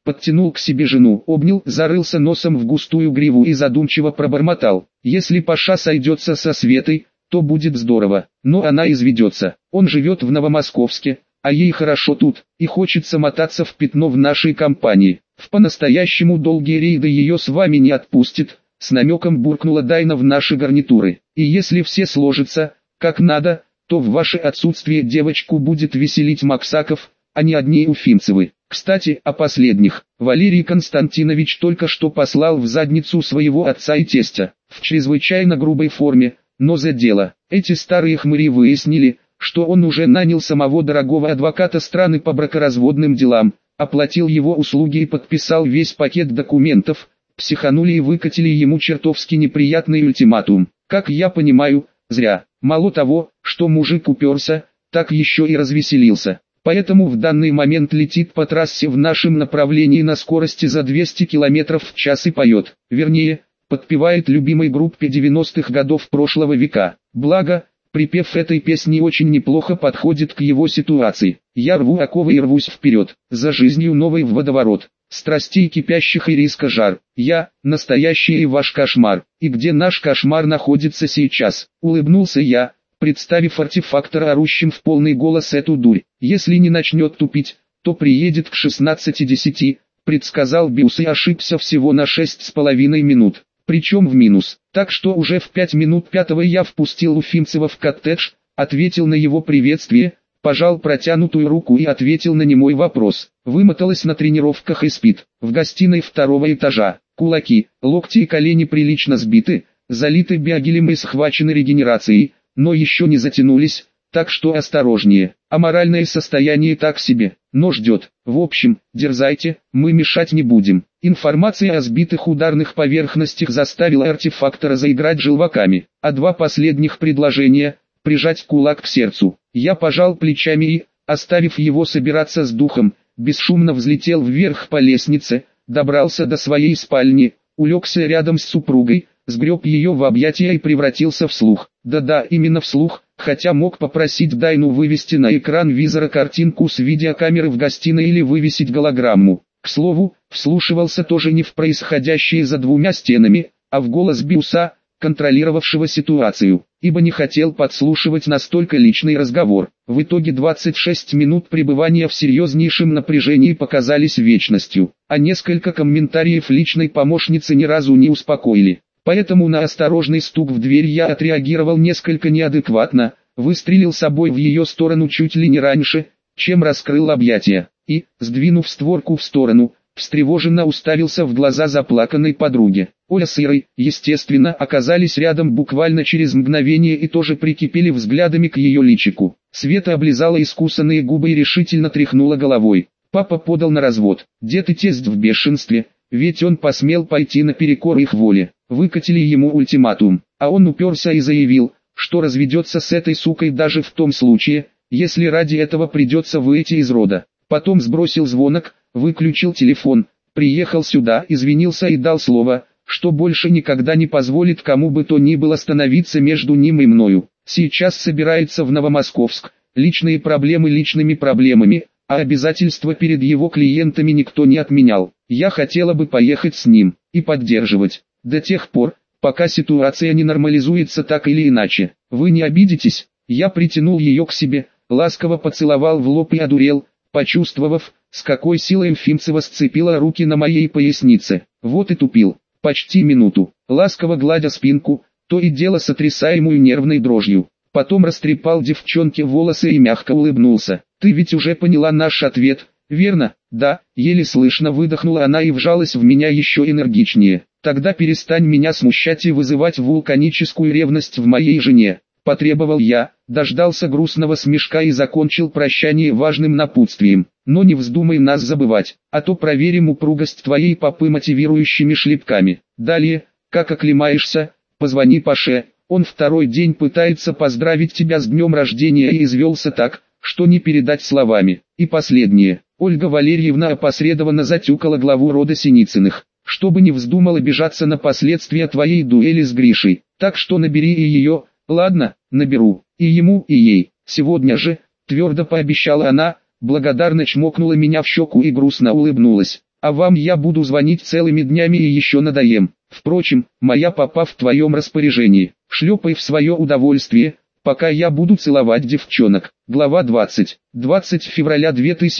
подтянул к себе жену, обнял, зарылся носом в густую гриву и задумчиво пробормотал: «Если Паша сойдется со Светой, то будет здорово, но она изведется. Он живет в Новомосковске, а ей хорошо тут, и хочется мотаться в пятно в нашей компании. В по-настоящему долгие рейды ее с вами не отпустит», с намеком буркнула Дайна в наши гарнитуры. «И если все сложится, как надо, то в ваше отсутствие девочку будет веселить Максаков, а не одни Уфимцевы. Кстати, о последних. Валерий Константинович только что послал в задницу своего отца и тестя, в чрезвычайно грубой форме, но за дело. Эти старые хмыри выяснили, что он уже нанял самого дорогого адвоката страны по бракоразводным делам, оплатил его услуги и подписал весь пакет документов, психанули и выкатили ему чертовски неприятный ультиматум. Как я понимаю, зря. Мало того, что мужик уперся, так еще и развеселился. Поэтому в данный момент летит по трассе в нашем направлении на скорости за 200 км в час и поет. Вернее, подпевает любимой группе 90-х годов прошлого века. Благо, припев этой песни очень неплохо подходит к его ситуации. Я рву оковы и рвусь вперед, за жизнью новой в водоворот. Страстей кипящих и риска жар. Я, настоящий и ваш кошмар. И где наш кошмар находится сейчас? Улыбнулся я, представив артефактора орущим в полный голос эту дурь. Если не начнет тупить, то приедет к 16:10, предсказал Биус и ошибся всего на 6,5 минут. Причем в минус. Так что уже в 5 минут пятого я впустил Уфимцева в коттедж, ответил на его приветствие, пожал протянутую руку и ответил на немой вопрос. Вымоталась на тренировках и спит. В гостиной 2-го этажа. Кулаки, локти и колени прилично сбиты, залиты биогелем и схвачены регенерацией, но еще не затянулись, так что осторожнее. А моральное состояние так себе, но ждет. В общем, дерзайте, мы мешать не будем. Информация о сбитых ударных поверхностях заставила артефактора заиграть желваками, а два последних предложения – прижать кулак к сердцу. Я пожал плечами и, оставив его собираться с духом, бесшумно взлетел вверх по лестнице, добрался до своей спальни, улегся рядом с супругой, сгреб ее в объятия и превратился в слух. Да-да, именно в слух, хотя мог попросить Дайну вывести на экран визора картинку с видеокамеры в гостиной или вывесить голограмму. К слову, вслушивался тоже не в происходящее за двумя стенами, а в голос Биуса, контролировавшего ситуацию, ибо не хотел подслушивать настолько личный разговор. В итоге 26 минут пребывания в серьезнейшем напряжении показались вечностью, а несколько комментариев личной помощницы ни разу не успокоили. Поэтому на осторожный стук в дверь я отреагировал несколько неадекватно, выстрелил собой в ее сторону чуть ли не раньше, чем раскрыл объятия, и, сдвинув створку в сторону, встревоженно уставился в глаза заплаканной подруге. Оля с Ирой, естественно, оказались рядом буквально через мгновение и тоже прикипели взглядами к ее личику. Света облизала искусанные губы и решительно тряхнула головой. Папа подал на развод. Дед и тесть в бешенстве, ведь он посмел пойти наперекор их воле. Выкатили ему ультиматум, а он уперся и заявил, что разведется с этой сукой даже в том случае, если ради этого придется выйти из рода. Потом сбросил звонок, выключил телефон, приехал сюда, извинился и дал слово, что больше никогда не позволит кому бы то ни было становиться между ним и мною. Сейчас собирается в Новомосковск, личные проблемы личными проблемами, а обязательства перед его клиентами никто не отменял. Я хотела бы поехать с ним и поддерживать, до тех пор, пока ситуация не нормализуется так или иначе. Вы не обидитесь? Я притянул ее к себе, ласково поцеловал в лоб и одурел, почувствовав, с какой силой Уфимцева сцепила руки на моей пояснице. Вот и тупил. Почти минуту, ласково гладя спинку, то и дело сотрясаемую нервной дрожью. Потом растрепал девчонке волосы и мягко улыбнулся. «Ты ведь уже поняла наш ответ, верно?» «Да», еле слышно выдохнула она и вжалась в меня еще энергичнее. «Тогда перестань меня смущать и вызывать вулканическую ревность в моей жене», потребовал я, дождался грустного смешка и закончил прощание важным напутствием. «Но не вздумай нас забывать, а то проверим упругость твоей попы мотивирующими шлепками. Далее, как оклемаешься, позвони Паше, он второй день пытается поздравить тебя с днем рождения и извелся так, что не передать словами». И последнее. Ольга Валерьевна опосредованно затюкала главу рода Синицыных, чтобы не вздумал обижаться на последствия твоей дуэли с Гришей. Так что набери и ее. «Ладно, наберу, и ему, и ей, сегодня же», твердо пообещала она, благодарно чмокнула меня в щеку и грустно улыбнулась. А вам я буду звонить целыми днями и еще надоем. Впрочем, моя папа в твоем распоряжении. Шлепай в свое удовольствие, пока я буду целовать девчонок. Глава 20. 20 февраля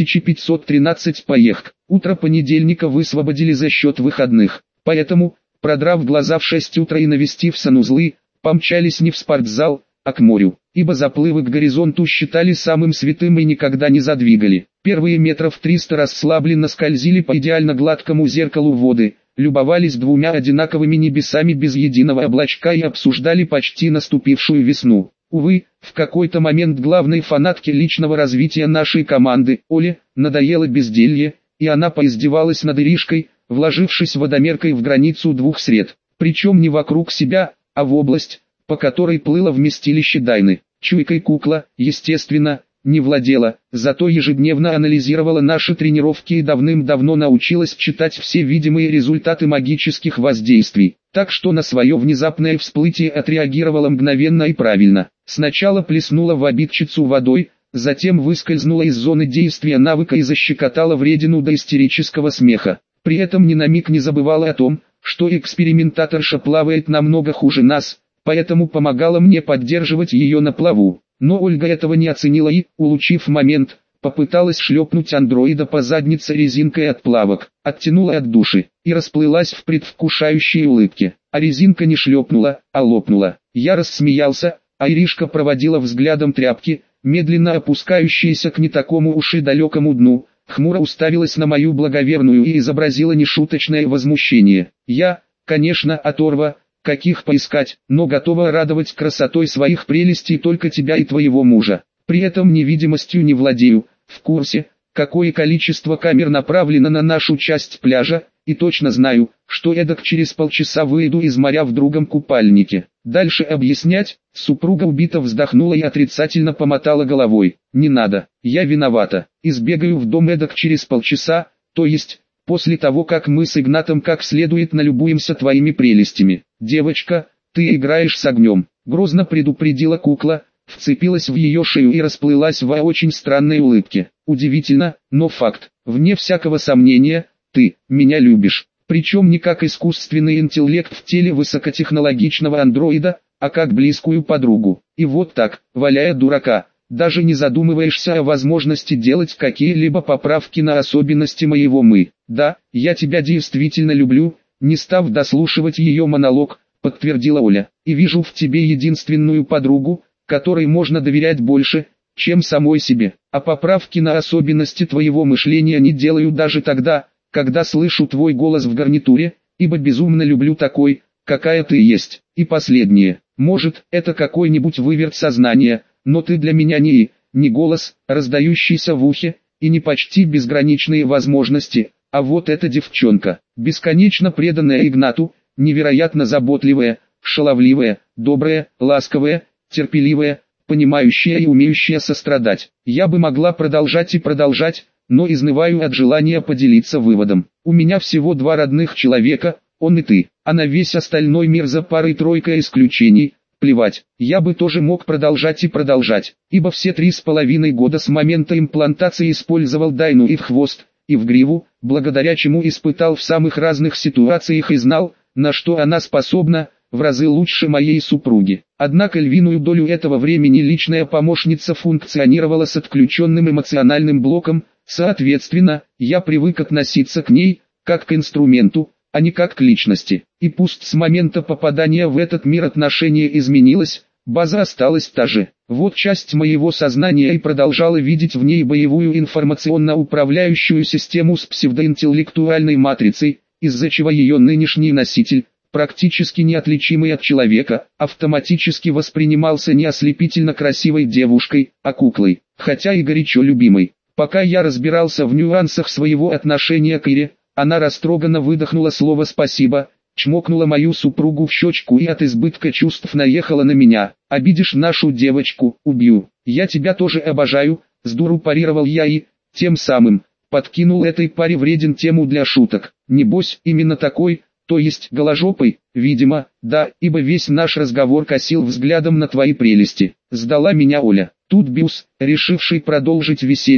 2513 поех. Утро понедельника высвободили за счет выходных. Поэтому, продрав глаза в 6 утра и навестив санузлы, помчались не в спортзал, а к морю, ибо заплывы к горизонту считали самым святым и никогда не задвигали. Первые метров 300 расслабленно скользили по идеально гладкому зеркалу воды, любовались двумя одинаковыми небесами без единого облачка и обсуждали почти наступившую весну. Увы, в какой-то момент главной фанатке личного развития нашей команды, Оле, надоело безделье, и она поиздевалась над Иришкой, вложившись водомеркой в границу двух сред, причем не вокруг себя, а в область, по которой плыло вместилище Дайны. Чуйкой кукла, естественно, не владела, зато ежедневно анализировала наши тренировки и давным-давно научилась читать все видимые результаты магических воздействий, так что на свое внезапное всплытие отреагировала мгновенно и правильно. Сначала плеснула в обидчицу водой, затем выскользнула из зоны действия навыка и защекотала вредину до истерического смеха. При этом ни на миг не забывала о том, что экспериментаторша плавает намного хуже нас, поэтому помогала мне поддерживать ее на плаву. Но Ольга этого не оценила и, улучив момент, попыталась шлепнуть андроида по заднице резинкой от плавок, оттянула от души и расплылась в предвкушающей улыбке. А резинка не шлепнула, а лопнула. Я рассмеялся, а Иришка проводила взглядом тряпки, медленно опускающиеся к не такому уж и далекому дну, хмуро уставилась на мою благоверную и изобразила нешуточное возмущение. Я, конечно, оторва, каких поискать, но готова радовать красотой своих прелестей только тебя и твоего мужа. При этом невидимостью не владею, в курсе, какое количество камер направлено на нашу часть пляжа, и точно знаю, что эдак через полчаса выйду из моря в другом купальнике. Дальше объяснять, супруга убито вздохнула и отрицательно помотала головой. Не надо, я виновата, избегаю в дом эдак через полчаса, то есть, после того как мы с Игнатом как следует налюбуемся твоими прелестями. Девочка, ты играешь с огнем, грозно предупредила кукла, вцепилась в ее шею и расплылась в очень странной улыбке. Удивительно, но факт, вне всякого сомнения, ты меня любишь. Причем не как искусственный интеллект в теле высокотехнологичного андроида, а как близкую подругу. И вот так, валяя дурака, даже не задумываешься о возможности делать какие-либо поправки на особенности моего «мы». Да, я тебя действительно люблю, не став дослушивать ее монолог, подтвердила Оля. И вижу в тебе единственную подругу, которой можно доверять больше, чем самой себе. А поправки на особенности твоего мышления не делаю даже тогда, когда слышу твой голос в гарнитуре, ибо безумно люблю такой, какая ты есть. И последнее, может, это какой-нибудь выверт сознания, но ты для меня не голос, раздающийся в ухе, и не почти безграничные возможности, а вот эта девчонка, бесконечно преданная Игнату, невероятно заботливая, шаловливая, добрая, ласковая, терпеливая, понимающая и умеющая сострадать. Я бы могла продолжать и продолжать, но изнываю от желания поделиться выводом. У меня всего два родных человека, он и ты, а на весь остальной мир за парой-тройкой исключений. Плевать, я бы тоже мог продолжать и продолжать, ибо все 3,5 года с момента имплантации использовал Дайну и в хвост, и в гриву, благодаря чему испытал в самых разных ситуациях и знал, на что она способна, в разы лучше моей супруги. Однако львиную долю этого времени личная помощница функционировала с отключенным эмоциональным блоком, соответственно, я привык относиться к ней, как к инструменту, а не как к личности. И пусть с момента попадания в этот мир отношение изменилось, база осталась та же. Вот часть моего сознания и продолжала видеть в ней боевую информационно-управляющую систему с псевдоинтеллектуальной матрицей, из-за чего ее нынешний носитель, практически неотличимый от человека, автоматически воспринимался не ослепительно красивой девушкой, а куклой, хотя и горячо любимой. Пока я разбирался в нюансах своего отношения к Ире, она растроганно выдохнула слово «спасибо», чмокнула мою супругу в щечку и от избытка чувств наехала на меня. «Обидишь нашу девочку, убью. Я тебя тоже обожаю», сдуру парировал я и, тем самым, подкинул этой паре вреден тему для шуток. Небось, именно такой, то есть голожопой, видимо, да, ибо весь наш разговор косил взглядом на твои прелести. Сдала меня Оля. Тут Бюс, решивший продолжить веселье,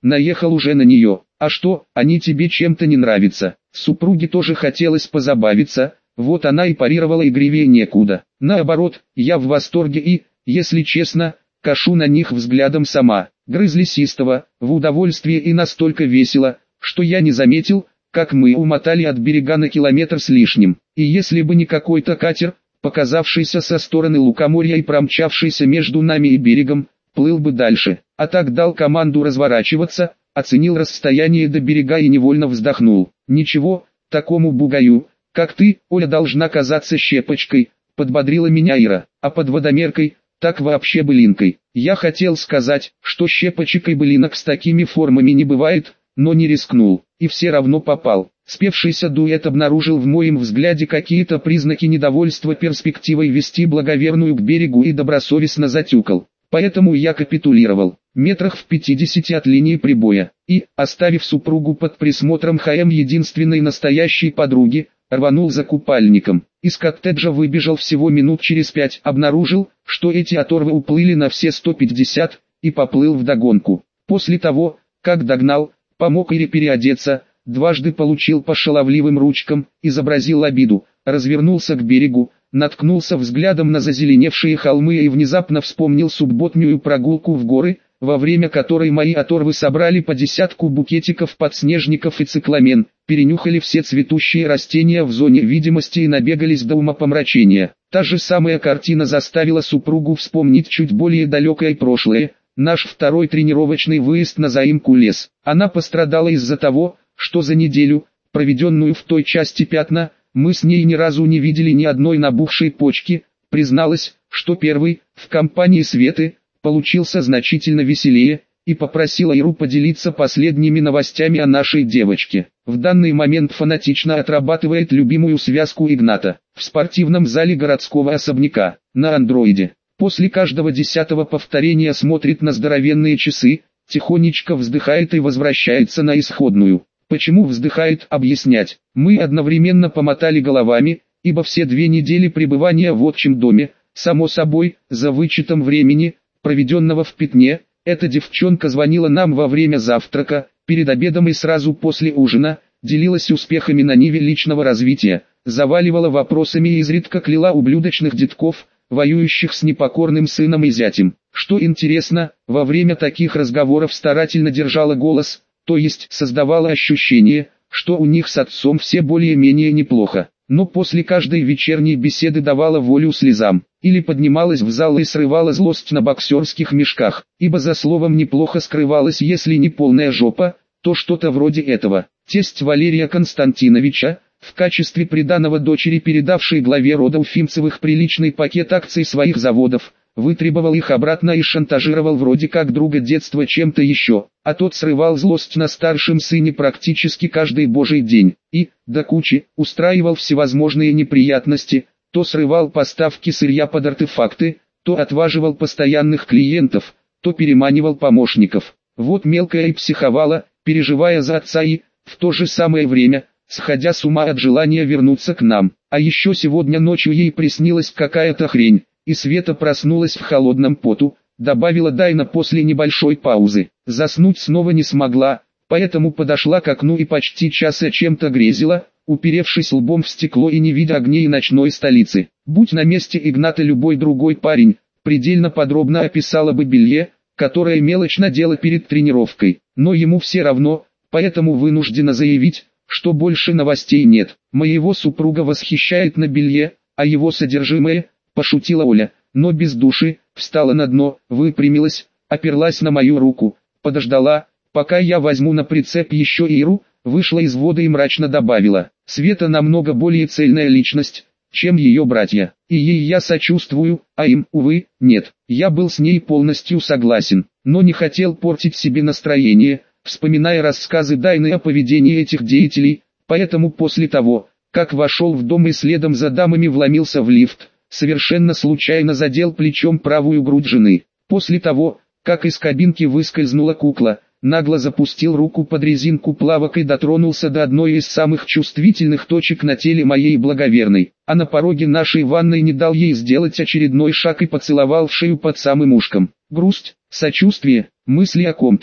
наехал уже на нее. А что, они тебе чем-то не нравятся? Супруге тоже хотелось позабавиться, вот она и парировала игривее некуда. Наоборот, я в восторге и, если честно, кашу на них взглядом сама. Грызлись истово, в удовольствие и настолько весело, что я не заметил, как мы умотали от берега на километр с лишним. И если бы не какой-то катер, показавшийся со стороны лукоморья и промчавшийся между нами и берегом, плыл бы дальше. А так дал команду разворачиваться, оценил расстояние до берега и невольно вздохнул. Ничего, такому бугаю, как ты, Оля, должна казаться щепочкой, подбодрила меня Ира, а под водомеркой, так вообще былинкой. Я хотел сказать, что щепочек и былинок с такими формами не бывает, но не рискнул, и все равно попал. Спевшийся дуэт обнаружил в моем взгляде какие-то признаки недовольства перспективой вести благоверную к берегу и добросовестно затюкал. Поэтому я капитулировал, метрах в 50 от линии прибоя, и, оставив супругу под присмотром ХМ единственной настоящей подруги, рванул за купальником. Из коттеджа выбежал всего минут через 5, обнаружил, что эти оторвы уплыли на все 150, и поплыл вдогонку. После того, как догнал, помог Ире переодеться, дважды получил по шаловливым ручкам, изобразил обиду, развернулся к берегу, наткнулся взглядом на зазеленевшие холмы и внезапно вспомнил субботнюю прогулку в горы, во время которой мои оторвы собрали по десятку букетиков подснежников и цикламен, перенюхали все цветущие растения в зоне видимости и набегались до умопомрачения. Та же самая картина заставила супругу вспомнить чуть более далекое прошлое, наш второй тренировочный выезд на заимку лес. Она пострадала из-за того, что за неделю, проведенную в той части пятна, мы с ней ни разу не видели ни одной набухшей почки, призналась, что первый, в компании Светы, получился значительно веселее, и попросила Иру поделиться последними новостями о нашей девочке. В данный момент фанатично отрабатывает любимую связку Игната, в спортивном зале городского особняка, на андроиде. После каждого 10-го повторения смотрит на здоровенные часы, тихонечко вздыхает и возвращается на исходную. Почему вздыхает, объяснять. Мы одновременно помотали головами, ибо все 2 недели пребывания в отчим доме, само собой, за вычетом времени, проведенного в пятне, эта девчонка звонила нам во время завтрака, перед обедом и сразу после ужина, делилась успехами на ниве личного развития, заваливала вопросами и изредка кляла ублюдочных детков, воюющих с непокорным сыном и зятем. Что интересно, во время таких разговоров старательно держала голос, то есть создавала ощущение, что у них с отцом все более-менее неплохо. Но после каждой вечерней беседы давала волю слезам, или поднималась в зал и срывала злость на боксерских мешках, ибо за словом неплохо скрывалась, если не полная жопа, то что-то вроде этого. Тесть Валерия Константиновича, в качестве приданого дочери передавшей главе рода Уфимцевых приличный пакет акций своих заводов, вытребовал их обратно и шантажировал вроде как друга детства чем-то еще, а тот срывал злость на старшем сыне практически каждый божий день, и, до кучи, устраивал всевозможные неприятности, то срывал поставки сырья под артефакты, то отваживал постоянных клиентов, то переманивал помощников. Вот мелкая и психовала, переживая за отца и, в то же самое время, сходя с ума от желания вернуться к нам. А еще сегодня ночью ей приснилась какая-то хрень, и Света проснулась в холодном поту, добавила Дайна после небольшой паузы. Заснуть снова не смогла, поэтому подошла к окну и почти час чем-то грезила, уперевшись лбом в стекло и не видя огней ночной столицы. Будь на месте Игната любой другой парень, предельно подробно описала бы белье, которое мелочь надела перед тренировкой, но ему все равно, поэтому вынуждена заявить, что больше новостей нет. Моего супруга восхищает на белье, а его содержимое, пошутила Оля, но без души, встала на дно, выпрямилась, оперлась на мою руку, подождала, пока я возьму на прицеп еще Иру, вышла из воды и мрачно добавила: Света намного более цельная личность, чем ее братья, и ей я сочувствую, а им, увы, нет. Я был с ней полностью согласен, но не хотел портить себе настроение, вспоминая рассказы Дайны о поведении этих деятелей, поэтому после того, как вошел в дом и следом за дамами вломился в лифт, совершенно случайно задел плечом правую грудь жены. После того, как из кабинки выскользнула кукла, нагло запустил руку под резинку плавок и дотронулся до одной из самых чувствительных точек на теле моей благоверной, а на пороге нашей ванной не дал ей сделать очередной шаг и поцеловал в шею под самым ушком. Грусть, сочувствие, мысли о ком-то,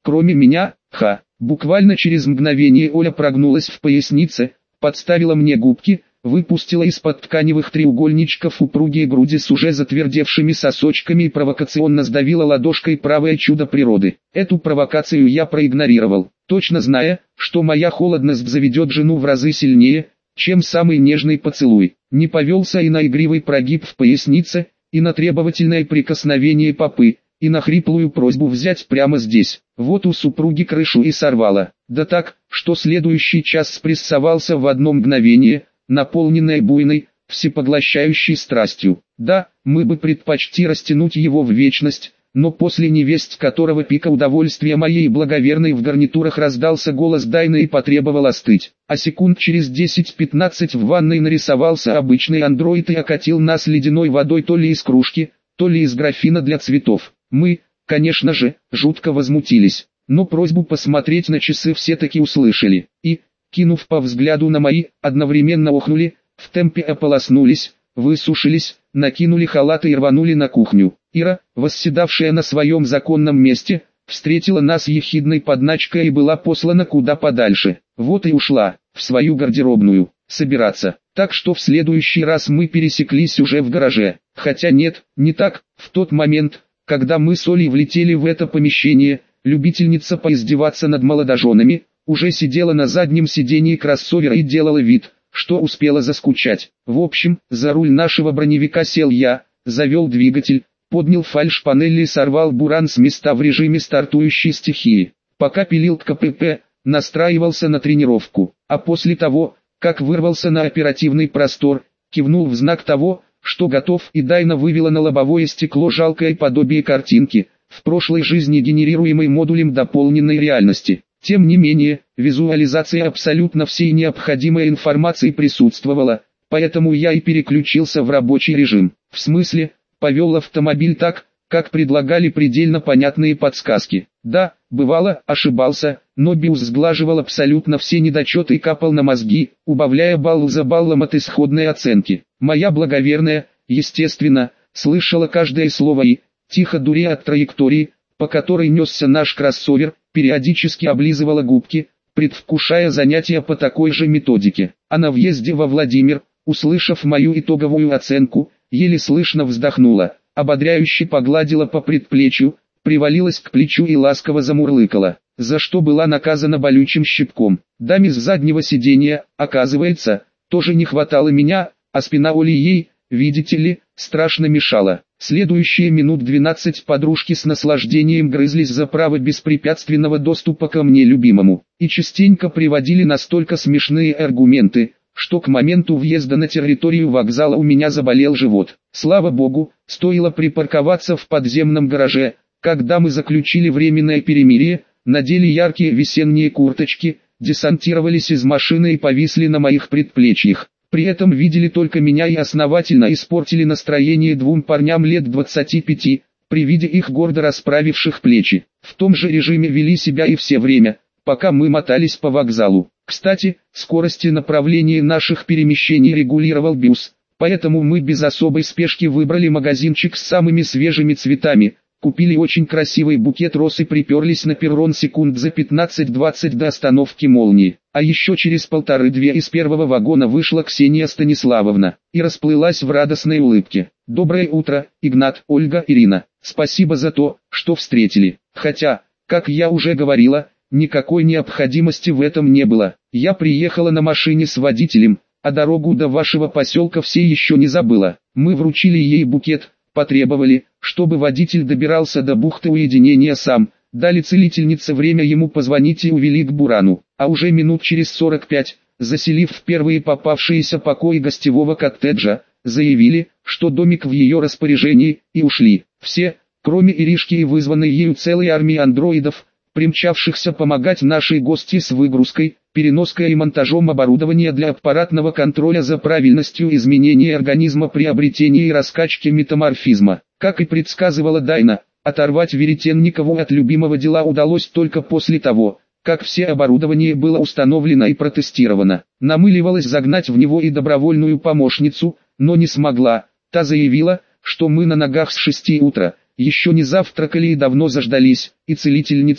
кроме меня, Буквально через мгновение Оля прогнулась в пояснице, подставила мне губки, выпустила из-под тканевых треугольничков упругие груди с уже затвердевшими сосочками и провокационно сдавила ладошкой правое чудо природы. Эту провокацию я проигнорировал, точно зная, что моя холодность заведет жену в разы сильнее, чем самый нежный поцелуй. Не повелся и на игривый прогиб в пояснице, и на требовательное прикосновение попы, и на хриплую просьбу взять прямо здесь. Вот у супруги крышу и сорвало. Да так, что следующий час спрессовался в одно мгновение, наполненное буйной, всепоглощающей страстью. Да, мы бы предпочли растянуть его в вечность, но после невесть которого пика удовольствия моей благоверной в гарнитурах раздался голос Дайны и потребовал остыть. А секунд через 10-15 в ванной нарисовался обычный андроид и окатил нас ледяной водой то ли из кружки, то ли из графина для цветов. Мы, конечно же, жутко возмутились, но просьбу посмотреть на часы все-таки услышали, и, кинув по взгляду на мои, одновременно охнули, в темпе ополоснулись, высушились, накинули халаты и рванули на кухню. Ира, восседавшая на своем законном месте, встретила нас ехидной подначкой и была послана куда подальше. Вот и ушла, в свою гардеробную, собираться. Так что в следующий раз мы пересеклись уже в гараже. Хотя нет, не так, в тот момент, когда мы с Олей влетели в это помещение, любительница поиздеваться над молодоженами, уже сидела на заднем сидении кроссовера и делала вид, что успела заскучать. В общем, за руль нашего броневика сел я, завел двигатель, поднял фальш-панель и сорвал буран с места в режиме стартующей стихии. Пока пилил к КПП, настраивался на тренировку, а после того, как вырвался на оперативный простор, кивнул в знак того, что готов, и Дайна вывела на лобовое стекло жалкое подобие картинки, в прошлой жизни генерируемой модулем дополненной реальности. Тем не менее, визуализация абсолютно всей необходимой информации присутствовала, поэтому я и переключился в рабочий режим. В смысле, повел автомобиль так, как предлагали предельно понятные подсказки. Да, бывало, ошибался, но BIOS сглаживал абсолютно все недочеты и капал на мозги, убавляя балл за баллом от исходной оценки. Моя благоверная, естественно, слышала каждое слово и, тихо дурея от траектории, по которой несся наш кроссовер, периодически облизывала губки, предвкушая занятия по такой же методике. А на въезде во Владимир, услышав мою итоговую оценку, еле слышно вздохнула, ободряюще погладила по предплечью, привалилась к плечу и ласково замурлыкала, за что была наказана болючим щипком. Даме с заднего сиденья, оказывается, тоже не хватало меня, а спина Оли ей, видите ли, страшно мешала. Следующие минут 12 подружки с наслаждением грызлись за право беспрепятственного доступа ко мне любимому, и частенько приводили настолько смешные аргументы, что к моменту въезда на территорию вокзала у меня заболел живот. Слава богу, стоило припарковаться в подземном гараже, когда мы заключили временное перемирие, надели яркие весенние курточки, десантировались из машины и повисли на моих предплечьях. При этом видели только меня и основательно испортили настроение двум парням лет 25, при виде их гордо расправивших плечи. В том же режиме вели себя и все время, пока мы мотались по вокзалу. Кстати, скорости направления наших перемещений регулировал BIOS, поэтому мы без особой спешки выбрали магазинчик с самыми свежими цветами, купили очень красивый букет роз и приперлись на перрон секунд за 15-20 до остановки молнии. А еще через 1,5-2 из первого вагона вышла Ксения Станиславовна и расплылась в радостной улыбке. «Доброе утро, Игнат, Ольга, Ирина. Спасибо за то, что встретили. Хотя, как я уже говорила, никакой необходимости в этом не было. Я приехала на машине с водителем, а дорогу до вашего поселка все еще не забыла. Мы вручили ей букет, потребовали, чтобы водитель добирался до бухты уединения сам, дали целительнице время ему позвонить и увели к Бурану, а уже минут через 45, заселив в первые попавшиеся покои гостевого коттеджа, заявили, что домик в ее распоряжении, и ушли. Все, кроме Иришки и вызванной ею целой армии андроидов, примчавшихся помогать нашей гости с выгрузкой, переноской и монтажом оборудования для аппаратного контроля за правильностью изменения организма при обретении и раскачке метаморфизма. Как и предсказывала Дайна, оторвать Веретенникову от любимого дела удалось только после того, как все оборудование было установлено и протестировано. Намыливалась загнать в него и добровольную помощницу, но не смогла. Та заявила, что мы на ногах с 6 утра, еще не завтракали и давно заждались, и целительница,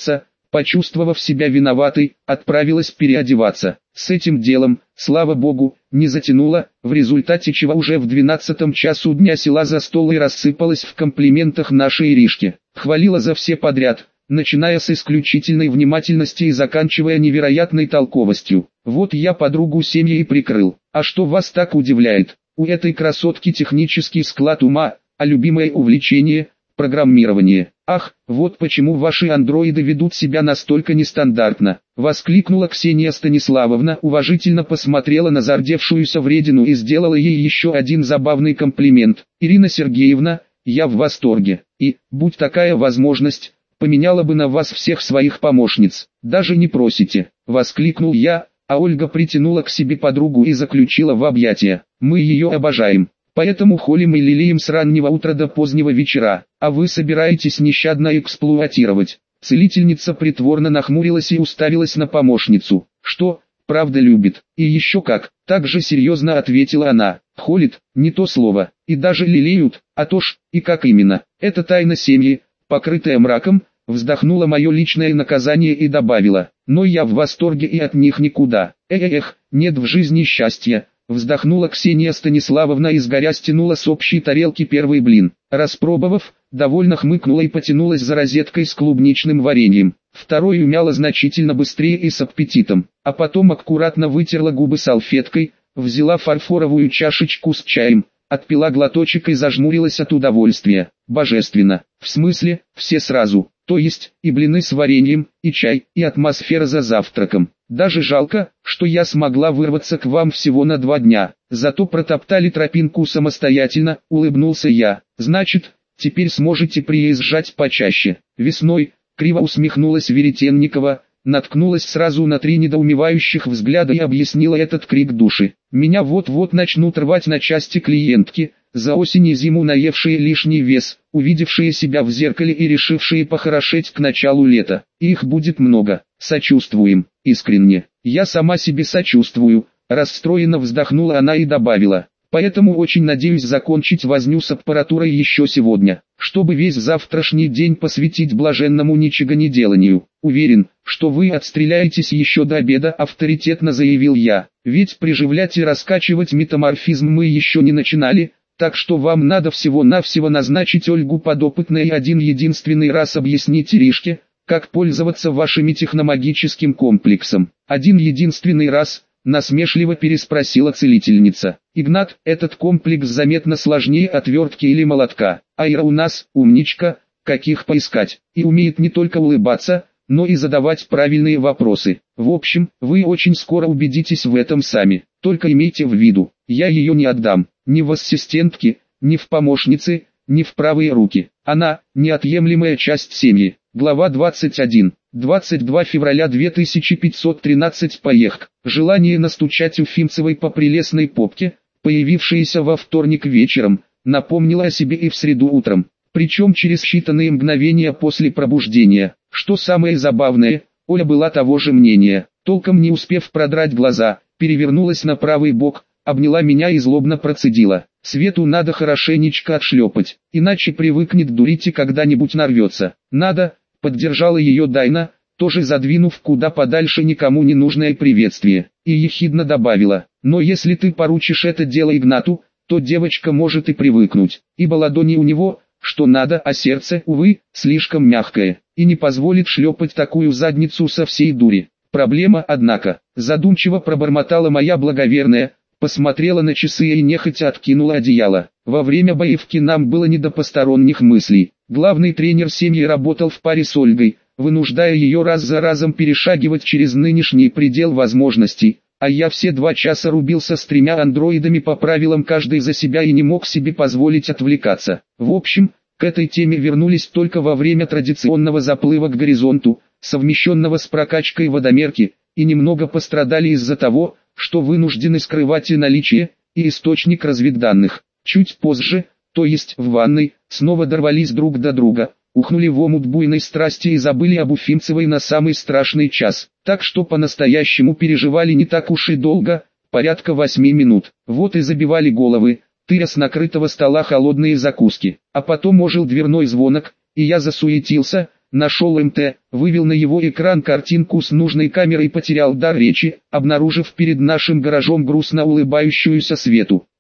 Почувствовав себя виноватой, отправилась переодеваться. С этим делом, слава богу, не затянула, в результате чего уже в 12 часу дня села за стол и рассыпалась в комплиментах нашей Иришке. Хвалила за все подряд, начиная с исключительной внимательности и заканчивая невероятной толковостью. Вот я подругу семьи и прикрыл. А что вас так удивляет? У этой красотки технический склад ума, а любимое увлечение – программирование. Ах, вот почему ваши андроиды ведут себя настолько нестандартно, воскликнула Ксения Станиславовна, уважительно посмотрела на зардевшуюся вредину и сделала ей еще один забавный комплимент. Ирина Сергеевна, я в восторге, и, будь такая возможность, поменяла бы на вас всех своих помощниц. Даже не просите, воскликнул я, а Ольга притянула к себе подругу и заключила в объятия. Мы ее обожаем. Поэтому холим и лелеем с раннего утра до позднего вечера, а вы собираетесь нещадно эксплуатировать. Целительница притворно нахмурилась и уставилась на помощницу. Что, правда любит? И еще как, так же серьезно ответила она. Холит, не то слово, и даже лелеют, а то ж, и как именно. Это тайна семьи, покрытая мраком, вздохнула мое личное наказание и добавила. Но я в восторге и от них никуда. Эх, нет в жизни счастья. Вздохнула Ксения Станиславовна и сгоря стянула с общей тарелки первый блин. Распробовав, довольно хмыкнула и потянулась за розеткой с клубничным вареньем. Второй умяла значительно быстрее и с аппетитом, а потом аккуратно вытерла губы салфеткой, взяла фарфоровую чашечку с чаем, отпила глоточек и зажмурилась от удовольствия. Божественно. В смысле, все сразу. То есть, и блины с вареньем, и чай, и атмосфера за завтраком. Даже жалко, что я смогла вырваться к вам всего на 2 дня. Зато протоптали тропинку самостоятельно, улыбнулся я. Значит, теперь сможете приезжать почаще. Весной, криво усмехнулась Веретенникова, наткнулась сразу на 3 недоумевающих взгляда и объяснила этот крик души. Меня вот-вот начнут рвать на части клиентки, за осень и зиму наевшие лишний вес, увидевшие себя в зеркале и решившие похорошеть к началу лета. Их будет много. Сочувствуем, искренне. Я сама себе сочувствую, расстроенно вздохнула она и добавила. Поэтому очень надеюсь закончить возню с аппаратурой еще сегодня, чтобы весь завтрашний день посвятить блаженному ничегонеделанию. Уверен, что вы отстреляетесь еще до обеда, авторитетно заявил я. Ведь приживлять и раскачивать метаморфизм мы еще не начинали. Так что вам надо всего-навсего назначить Ольгу подопытной и один-единственный раз объяснить Иришке, как пользоваться вашими техномагическим комплексом. Один-единственный раз, насмешливо переспросила целительница. Игнат, этот комплекс заметно сложнее отвертки или молотка. Ира у нас, умничка, каких поискать, и умеет не только улыбаться, но и задавать правильные вопросы. В общем, вы очень скоро убедитесь в этом сами. Только имейте в виду, я ее не отдам. Ни в ассистентке, ни в помощнице, ни в правые руки. Она – неотъемлемая часть семьи. Глава 21. 22 февраля 2513. Поехк. Желание настучать Уфимцевой по прелестной попке, появившееся во вторник вечером, напомнило о себе и в среду утром. Причем через считанные мгновения после пробуждения. Что самое забавное, Оля была того же мнения. Толком не успев продрать глаза, перевернулась на правый бок, обняла меня и злобно процедила. Свету надо хорошенечко отшлепать, иначе привыкнет дурить и когда-нибудь нарвется. Надо, поддержала ее Дайна, тоже задвинув куда подальше никому не нужное приветствие, и ехидно добавила. Но если ты поручишь это дело Игнату, то девочка может и привыкнуть, ибо ладони у него, что надо, а сердце, увы, слишком мягкое, и не позволит шлепать такую задницу со всей дури. Проблема, однако, задумчиво пробормотала моя благоверная, посмотрела на часы и нехотя откинула одеяло. Во время боевки нам было не до посторонних мыслей. Главный тренер семьи работал в паре с Ольгой, вынуждая ее раз за разом перешагивать через нынешний предел возможностей, а я все 2 часа рубился с 3 андроидами по правилам каждый за себя и не мог себе позволить отвлекаться. В общем, к этой теме вернулись только во время традиционного заплыва к горизонту, совмещенного с прокачкой водомерки, и немного пострадали из-за того, что вынуждены скрывать и наличие, и источник разведданных. Чуть позже, то есть в ванной, снова дорвались друг до друга, ухнули в омут буйной страсти и забыли об Уфимцевой на самый страшный час. Так что по-настоящему переживали не так уж и долго, порядка 8 минут. Вот и забивали головы, тыря с накрытого стола холодные закуски. А потом ожил дверной звонок, и я засуетился, нашел МТ, вывел на его экран картинку с нужной камерой и потерял дар речи, обнаружив перед нашим гаражом грустно улыбающуюся Свету.